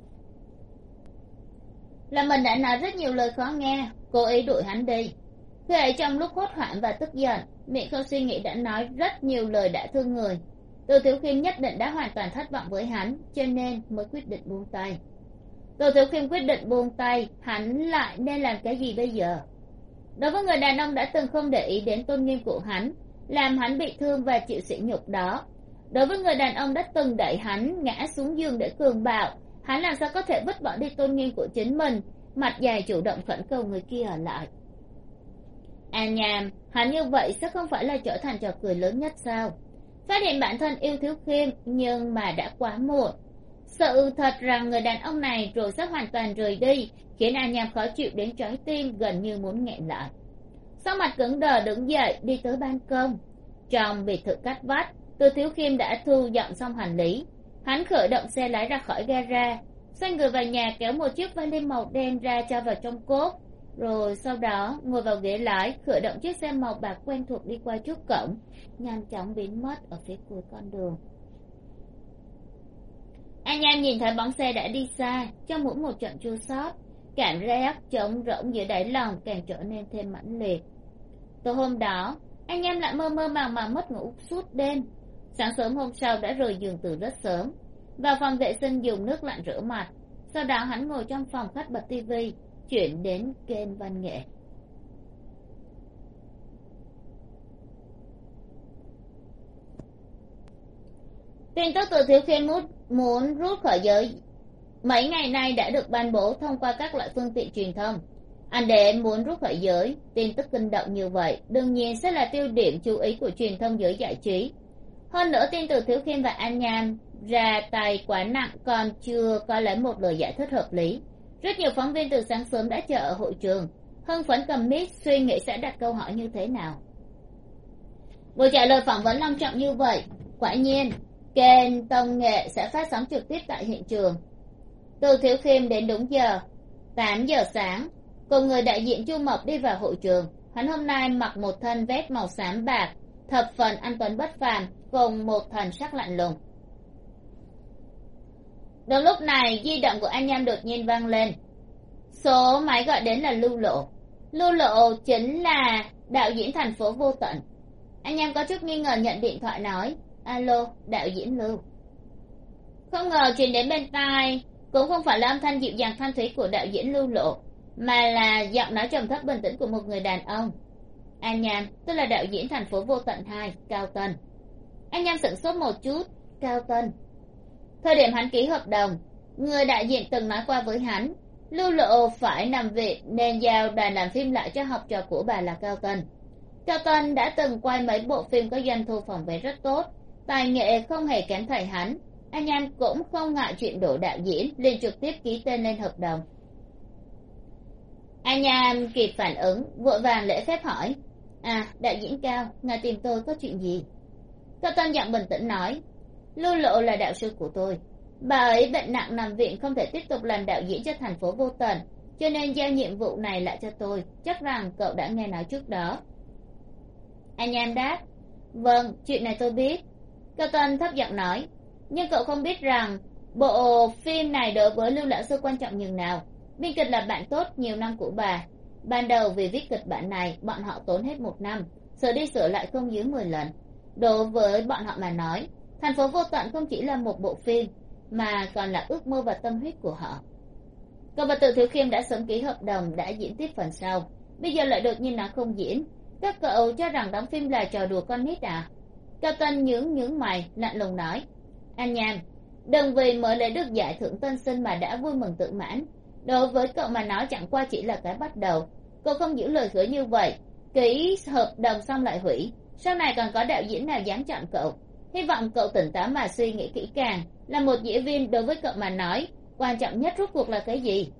S1: Là mình đã nói rất nhiều lời khó nghe, cố ý đuổi hắn đi. Khi ấy trong lúc hốt hoảng và tức giận, miệng không suy nghĩ đã nói rất nhiều lời đã thương người. Từ Thiếu Khiêm nhất định đã hoàn toàn thất vọng với hắn, cho nên mới quyết định buông tay. Từ Thiếu Khiêm quyết định buông tay, hắn lại nên làm cái gì bây giờ? Đối với người đàn ông đã từng không để ý đến tôn nghiêm của hắn, làm hắn bị thương và chịu sỉ nhục đó, đối với người đàn ông đã từng đẩy hắn ngã xuống giường để cường bạo, hắn làm sao có thể vứt bỏ đi tôn nghiêm của chính mình, mặt dày chủ động khẩn cầu người kia ở lại? An Nham, hắn như vậy sẽ không phải là trở thành trò cười lớn nhất sao? Phát hiện bản thân yêu Thiếu Khiêm, nhưng mà đã quá muộn. Sự thật rằng người đàn ông này rồi sẽ hoàn toàn rời đi, khiến An Nham khó chịu đến trái tim, gần như muốn nghẹn lại. Sau mặt cứng đờ đứng dậy đi tới ban công. Trong biệt thự cách vách, Từ Thiếu Khiêm đã thu dọn xong hành lý. Hắn khởi động xe lái ra khỏi gara, xoay người vào nhà kéo một chiếc vali màu đen ra cho vào trong cốp, rồi sau đó ngồi vào ghế lái khởi động chiếc xe màu bạc quen thuộc đi qua trước cổng, nhanh chóng biến mất ở phía cuối con đường. Anh em nhìn thấy bóng xe đã đi xa, trong mỗi một trận chua xót, cảm giác trống rỗng giữa đáy lòng càng trở nên thêm mãnh liệt. Tối hôm đó anh em lại mơ mơ màng màng mất ngủ suốt đêm. Sáng sớm hôm sau đã rời giường từ rất sớm, vào phòng vệ sinh dùng nước lạnh rửa mặt. Sau đó hắn ngồi trong phòng khách bật tivi, chuyển đến kênh văn nghệ. Tin tức từ Thiếu Khiêm muốn rút khỏi giới mấy ngày nay đã được ban bố thông qua các loại phương tiện truyền thông. Anh đệ muốn rút khỏi giới, tin tức kinh động như vậy đương nhiên sẽ là tiêu điểm chú ý của truyền thông giới giải trí. Hơn nữa tin từ Thiếu Khiêm và An Nham ra tay quá nặng còn chưa có lấy một lời giải thích hợp lý. Rất nhiều phóng viên từ sáng sớm đã chờ ở hội trường, hưng phấn cầm mic suy nghĩ sẽ đặt câu hỏi như thế nào. Buổi trả lời phỏng vấn long trọng như vậy, quả nhiên kênh tông nghệ sẽ phát sóng trực tiếp tại hiện trường. Từ Thiếu Khiêm đến đúng giờ 8 giờ sáng, cùng người đại diện Chu Mộc đi vào hội trường. Hắn hôm nay mặc một thân vest màu xám bạc, thập phần anh tuấn bất phàm, cùng một thần sắc lạnh lùng. Đúng lúc này di động của anh Nham đột nhiên vang lên. Số máy gọi đến là Lưu Lộ. Lưu Lộ chính là đạo diễn Thành Phố Vô Tận. Anh Nham có chút nghi ngờ nhận điện thoại nói: Alo, đạo diễn Lưu. Không ngờ truyền đến bên tai cũng không phải là âm thanh dịu dàng thanh thúy của đạo diễn Lưu Lộ, mà là giọng nói trầm thấp bình tĩnh của một người đàn ông. Anh Nham, tôi là đạo diễn Thành Phố Vô Tận 2, Cao Tân. Anh Nham sửng sốt một chút. Cao Tân. Thời điểm hắn ký hợp đồng, người đại diện từng nói qua với hắn Lưu Lộ phải nằm viện nên giao đoàn làm phim lại cho học trò của bà là Cao Tân. Cao Tân đã từng quay mấy bộ phim có doanh thu phòng vé rất tốt, tài nghệ không hề kém thầy hắn. Anh Nham cũng không ngại chuyện đổi đạo diễn, liền trực tiếp ký tên lên hợp đồng. Anh Nham kịp phản ứng, vội vàng lễ phép hỏi: đạo diễn Cao, ngài tìm tôi có chuyện gì? Cao Tân giọng bình tĩnh nói: Lưu Lộ là đạo sư của tôi, bà ấy bệnh nặng nằm viện không thể tiếp tục làm đạo diễn cho Thành Phố Vô Tận, cho nên giao nhiệm vụ này lại cho tôi. Chắc rằng cậu đã nghe nói trước đó. Anh Nham đáp: Vâng, chuyện này tôi biết. Cao Tân thấp giọng nói: Nhưng cậu không biết rằng bộ phim này đối với Lưu lão sư quan trọng nhường nào. Biên kịch là bạn tốt nhiều năm của bà. Ban đầu vì viết kịch bản này bọn họ tốn hết 1 năm, sửa đi sửa lại không dưới 10 lần. Đối với bọn họ mà nói, Thành Phố Vô Tận không chỉ là một bộ phim mà còn là ước mơ và tâm huyết của họ. Cậu và Từ Thiếu Khiêm đã sớm ký hợp đồng, đã diễn tiếp phần sau, bây giờ lại đột nhiên nói không diễn. Các cậu cho rằng đóng phim là trò đùa con nít à? Cao Tân nhướng mày lạnh lùng nói: Anh Nham, đừng vì mới lấy được giải thưởng tân sinh mà đã vui mừng tự mãn. Đối với cậu mà nói chẳng qua chỉ là cái bắt đầu. Cậu không giữ lời hứa như vậy, ký hợp đồng xong lại hủy, sau này còn có đạo diễn nào dám chọn cậu? Hy vọng cậu tỉnh táo mà suy nghĩ kỹ càng. Là một diễn viên, đối với cậu mà nói quan trọng nhất rốt cuộc là cái gì?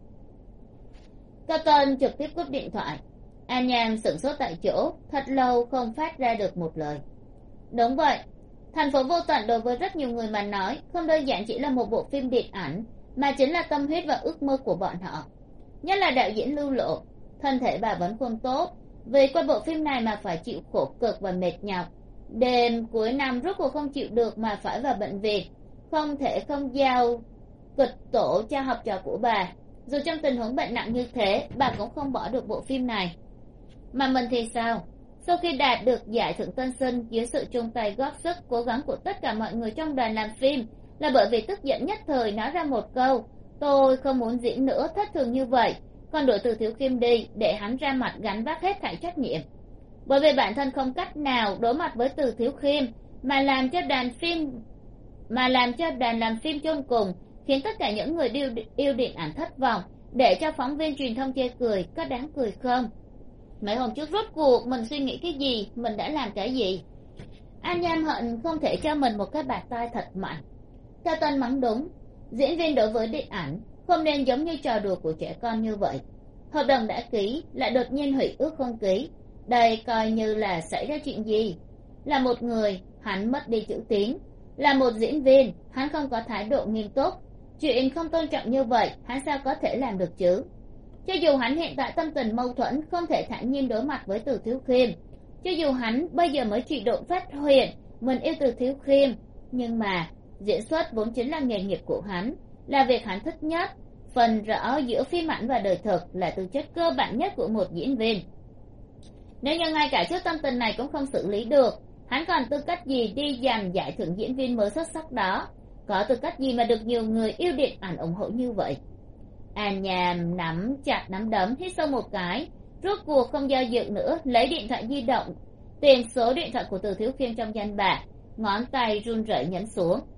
S1: Cao Tân trực tiếp cúp điện thoại. An Nham sửng sốt tại chỗ, thật lâu không phát ra được một lời. Đúng vậy, Thành Phố Vô Tận đối với rất nhiều người mà nói không đơn giản chỉ là một bộ phim điện ảnh, mà chính là tâm huyết và ước mơ của bọn họ. Nhất là đạo diễn Lưu Lộ, thân thể bà vẫn không tốt, vì qua bộ phim này mà phải chịu khổ cực và mệt nhọc. Đêm cuối năm rốt cuộc không chịu được mà phải vào bệnh viện, không thể không giao kịch tổ cho học trò của bà. Dù trong tình huống bệnh nặng như thế, bà cũng không bỏ được bộ phim này. Mà mình thì sao? Sau khi đạt được giải thưởng tân sinh dưới sự chung tay góp sức cố gắng của tất cả mọi người trong đoàn làm phim, là bởi vì tức giận nhất thời nói ra một câu: Tôi không muốn diễn nữa, thất thường như vậy, còn đuổi Từ Thiếu Khiêm đi để hắn ra mặt gánh vác hết thảy trách nhiệm. Bởi vì bản thân không cách nào đối mặt với Từ Thiếu Khiêm, mà làm cho đoàn làm phim chôn cùng, khiến tất cả những người yêu điện ảnh thất vọng, để cho phóng viên truyền thông chê cười, có đáng cười không? Mấy hôm trước rốt cuộc mình suy nghĩ cái gì, mình đã làm cái gì? An Nham hận không thể cho mình một cái bạt tai thật mạnh. Cao Tân mắng đúng, diễn viên đối với điện ảnh không nên giống như trò đùa của trẻ con như vậy. Hợp đồng đã ký lại đột nhiên hủy ước không ký, đây coi như là xảy ra chuyện gì? Là một người, hắn mất đi chữ tín. Là một diễn viên, hắn không có thái độ nghiêm túc. Chuyện không tôn trọng như vậy, hắn sao có thể làm được chứ? Cho dù hắn hiện tại tâm tình mâu thuẫn, không thể thản nhiên đối mặt với Từ Thiếu Khiêm, cho dù hắn bây giờ mới chỉ độ phát hiện mình yêu Từ Thiếu Khiêm, nhưng mà diễn xuất vốn chính là nghề nghiệp của hắn, là việc hắn thích nhất. Phần rõ giữa phim ảnh và đời thực là tư chất cơ bản nhất của một diễn viên. Nếu như ngay cả chút tâm tình này cũng không xử lý được, hắn còn tư cách gì đi giành giải thưởng diễn viên mới xuất sắc đó? Có tư cách gì mà được nhiều người yêu điện ảnh ủng hộ như vậy? An Nham nắm chặt nắm đấm, hít sâu một cái, rốt cuộc không do dự nữa, lấy điện thoại di động tìm số điện thoại của Từ Thiếu Khiêm trong danh bạ, ngón tay run rẩy nhấn xuống.